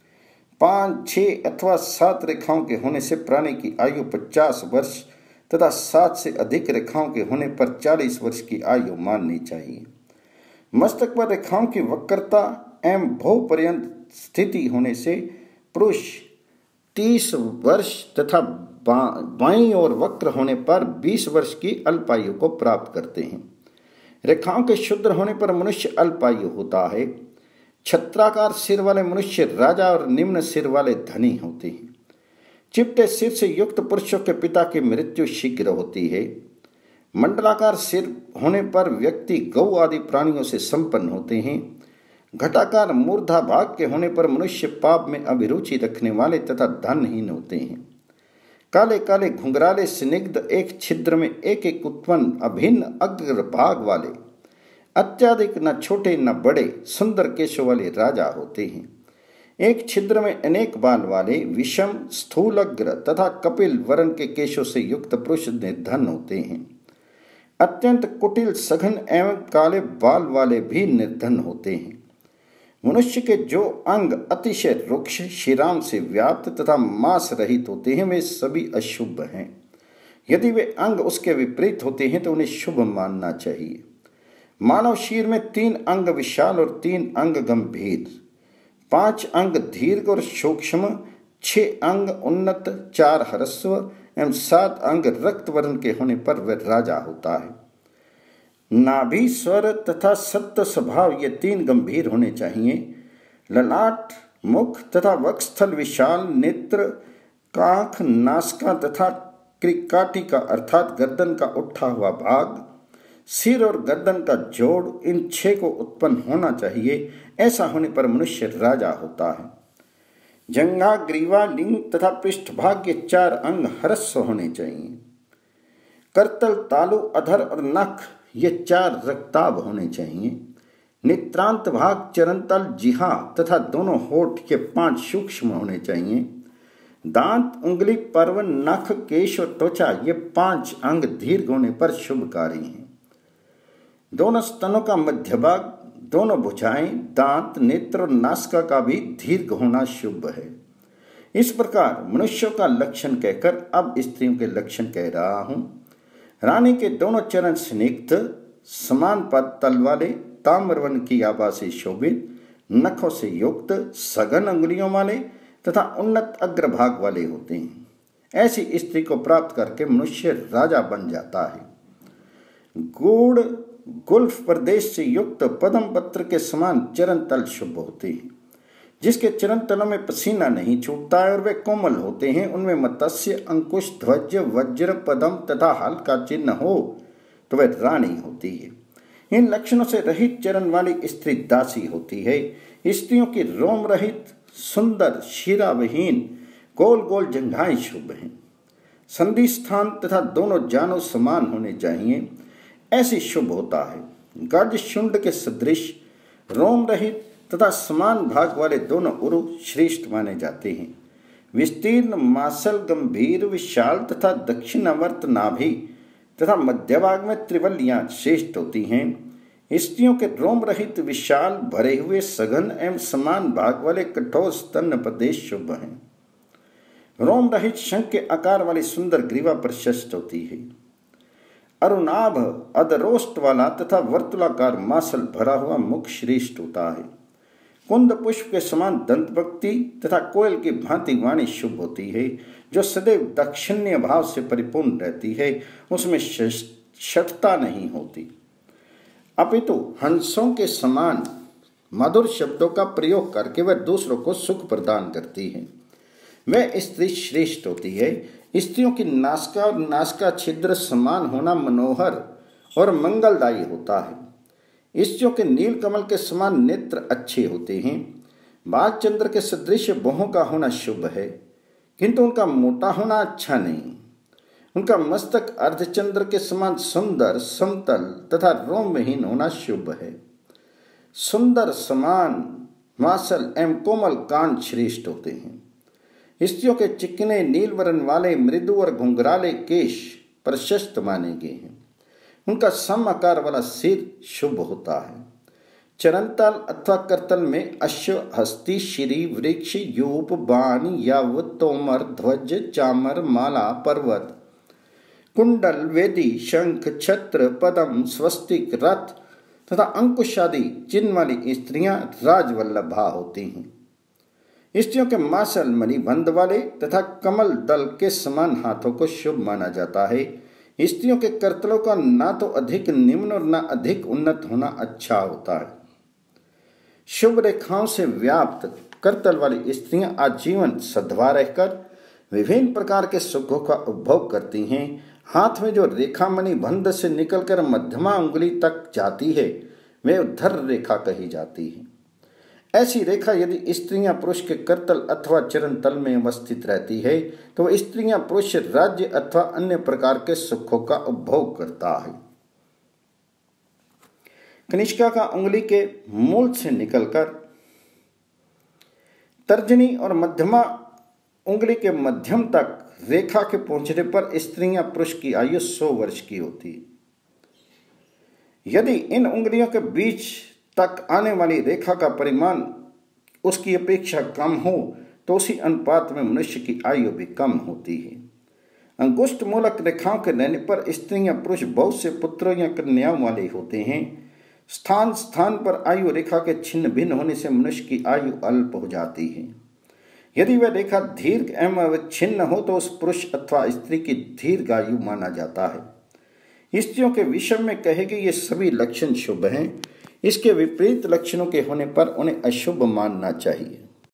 5, 6 अथवा 7 रेखाओं के होने से प्राणी की आयु 50 वर्ष तथा 7 से अधिक रेखाओं के होने पर 40 वर्ष की आयु माननी चाहिए। मस्तक पर रेखाओं की वक्रता एवं भव पर्यंत स्थिति होने से पुरुष 30 वर्ष तथा बाईं ओर वक्र होने पर 20 वर्ष की अल्पायु को प्राप्त करते हैं। रेखाओं के शुद्र होने पर मनुष्य अल्पायु होता है। छत्राकार सिर वाले मनुष्य राजा और निम्न सिर वाले धनी होते हैं। चिपटे सिर से युक्त पुरुषों के पिता की मृत्यु शीघ्र होती है। मंडलाकार सिर होने पर व्यक्ति गौ आदि प्राणियों से संपन्न होते हैं। घटाकार मूर्धा भाग के होने पर मनुष्य पाप में अभिरुचि रखने वाले तथा धनहीन होते हैं। काले काले घुंघराले स्निग्ध एक छिद्र में एक एक उत्पन्न अभिन्न अग्र भाग वाले, अत्याधिक न छोटे न बड़े, सुंदर केशों वाले राजा होते हैं। एक छिद्र में अनेक बाल वाले, विषम स्थूलग्र तथा कपिल वर्ण के केशों से युक्त पुरुष निर्धन होते हैं। अत्यंत कुटिल सघन एवं काले बाल वाले भी निर्धन होते हैं। मनुष्य के जो अंग अतिशय रुक्ष, शिराम से व्याप्त तथा मांस रहित होते हैं, वे सभी अशुभ हैं। यदि वे अंग उसके विपरीत होते हैं तो उन्हें शुभ मानना चाहिए। मानव शरीर में 3 अंग विशाल और 3 अंग गंभीर, 5 अंग दीर्घ और सूक्ष्म, 6 अंग उन्नत, 4 ह्रस्व एवं 7 अंग रक्त वर्ण के होने पर वह राजा होता है। नाभि, स्वर तथा सत्य स्वभाव ये 3 गंभीर होने चाहिए। ललाट, मुख तथा वक्षस्थल विशाल, नेत्र, कांख, नासिका तथा क्रिकाटिका अर्थात गर्दन का उठा हुआ भाग, सिर और गर्दन का जोड़, इन 6 को उत्पन्न होना चाहिए। ऐसा होने पर मनुष्य राजा होता है। जंघा, ग्रीवा, लिंग तथा पृष्ठभाग के 4 अंग ह्रस्व होने चाहिए। करतल, तालु, अधर और नख ये 4 रक्ताभ होने चाहिए। नेत्रांत भाग, चरणतल, जिह्वा तथा दोनों होठ के 5 सूक्ष्म होने चाहिए। दांत, उंगली, पर्व, नख, केश और त्वचा ये 5 अंग दीर्घ होने पर शुभकारी हैं। दोनों स्तनों का मध्य भाग, दोनों भुजाएं, दांत, नेत्र और नासिका का भी दीर्घ होना शुभ है। इस प्रकार मनुष्यों का लक्षण कहकर अब स्त्रियों के लक्षण कह रहा हूं। रानी के दोनों चरण स्निग्ध, समान पद तल वाले, ताम्रवन की आभा से शोभित, नखों से युक्त, सघन अंगुलियों वाले तथा उन्नत अग्रभाग वाले होते हैं। ऐसी स्त्री को प्राप्त करके मनुष्य राजा बन जाता है। गूढ़ गुल्फ प्रदेश से युक्त पद्म पत्र के समान चरण तल शुभ होते हैं। जिसके चरण तलों में पसीना नहीं छूटता है और वे कोमल होते हैं, उनमें मत्स्य, अंकुश, ध्वज, वज्र, पद्म तथा हल का चिन्ह हो तो वह रानी होती है। इन लक्षणों से रहित चरण वाली स्त्री दासी होती है। स्त्रियों की रोम रहित, सुंदर, शिराविहीन, गोल गोल जंघाएं शुभ हैं। संधि स्थान तथा दोनों जानों समान होने चाहिए, ऐसी शुभ होता है। गज शुंड के सदृश रोम रहित तथा समान भाग वाले दोनों उरु श्रेष्ठ माने जाते हैं। विस्तीर्ण, मासल, गंभीर, विशाल तथा दक्षिणावर्त नाभि तथा मध्य भाग में त्रिवलियां श्रेष्ठ होती हैं। स्त्रियों के रोम रहित, विशाल, भरे हुए, सघन एवं समान भाग वाले कठोर स्तन प्रदेश शुभ हैं। रोम रहित शंख के आकार वाली सुंदर ग्रीवा प्रशस्त होती है। अरुणाभ, अधरोष्ट वाला तथा वर्तुलाकार मासल भरा हुआ मुख श्रेष्ठ होता है। कुंद पुष्प के समान दंतभक्ति तथा कोयल की भांति वाणी शुभ होती है, जो सदैव दाक्षिण्य भाव से परिपूर्ण रहती है। उसमें शठता नहीं होती, अपितु हंसों के समान मधुर शब्दों का प्रयोग करके वह दूसरों को सुख प्रदान करती है। वह स्त्री श्रेष्ठ होती है। स्त्रियों की नासिका और नासिका छिद्र समान होना मनोहर और मंगलदायी होता है। स्त्रियों के नील कमल के समान नेत्र अच्छे होते हैं। बाघ चंद्र के सदृश भौहों का होना शुभ है, किंतु उनका मोटा होना अच्छा नहीं। उनका मस्तक अर्धचंद्र के समान सुंदर, समतल तथा रोमहीन होना शुभ है। सुंदर, समान, मासल एवं कोमल कान श्रेष्ठ होते हैं। स्त्रियों के चिकने नील वर्ण वाले मृदु और घुंघराले केश प्रशस्त माने गए हैं। उनका सम आकार वाला सिर शुभ होता है। चरणतल अथवा करतल में अश्व, हस्ती, श्री, वृक्ष, यूप, बाण, याव, तोमर, ध्वज, चामर, माला, पर्वत, कुंडल, वेदी, शंख, छत्र, पदम, स्वस्तिक, रथ तथा अंकुश आदि चिन्ह वाली स्त्रियां राजवल्लभा होती हैं। स्त्रियों के मासल, मणिबंध वाले तथा कमल दल के समान हाथों को शुभ माना जाता है। स्त्रियों के करतलों का ना तो अधिक निम्न और ना अधिक उन्नत होना अच्छा होता है। शुभ रेखाओं से व्याप्त करतल वाली स्त्रियां आजीवन सधवा रहकर विभिन्न प्रकार के सुखों का उपभोग करती हैं। हाथ में जो रेखा मणिबंध से निकलकर मध्यमा उंगली तक जाती है वे उद्धर रेखा कही जाती है। ऐसी रेखा यदि स्त्रियां पुरुष के करतल अथवा चरण तल में अवस्थित रहती है तो वह स्त्रियां पुरुष राज्य अथवा अन्य प्रकार के सुखों का उपभोग करता है। कनिष्का का उंगली के मूल से निकलकर तर्जनी और मध्यमा उंगली के मध्यम तक रेखा के पहुंचने पर स्त्रियां पुरुष की आयु 100 वर्ष की होती है। यदि इन उंगलियों के बीच तक आने वाली रेखा का परिमाण उसकी अपेक्षा कम हो तो उसी अनुपात में मनुष्य की आयु भी कम होती है। अंगुष्ठ मूलक रेखाओं के रहने पर स्त्रियां पुरुष बहुत से पुत्रों या कन्याओं वाले होते हैं। स्थान स्थान पर आयु रेखा के छिन्न भिन्न होने से मनुष्य की आयु अल्प हो जाती है। यदि वह रेखा दीर्घ एवं अविच्छिन्न हो तो उस पुरुष अथवा स्त्री की दीर्घ आयु माना जाता है। स्त्रियों के विषय में कहे कि ये सभी लक्षण शुभ हैं। इसके विपरीत लक्षणों के होने पर उन्हें अशुभ मानना चाहिए।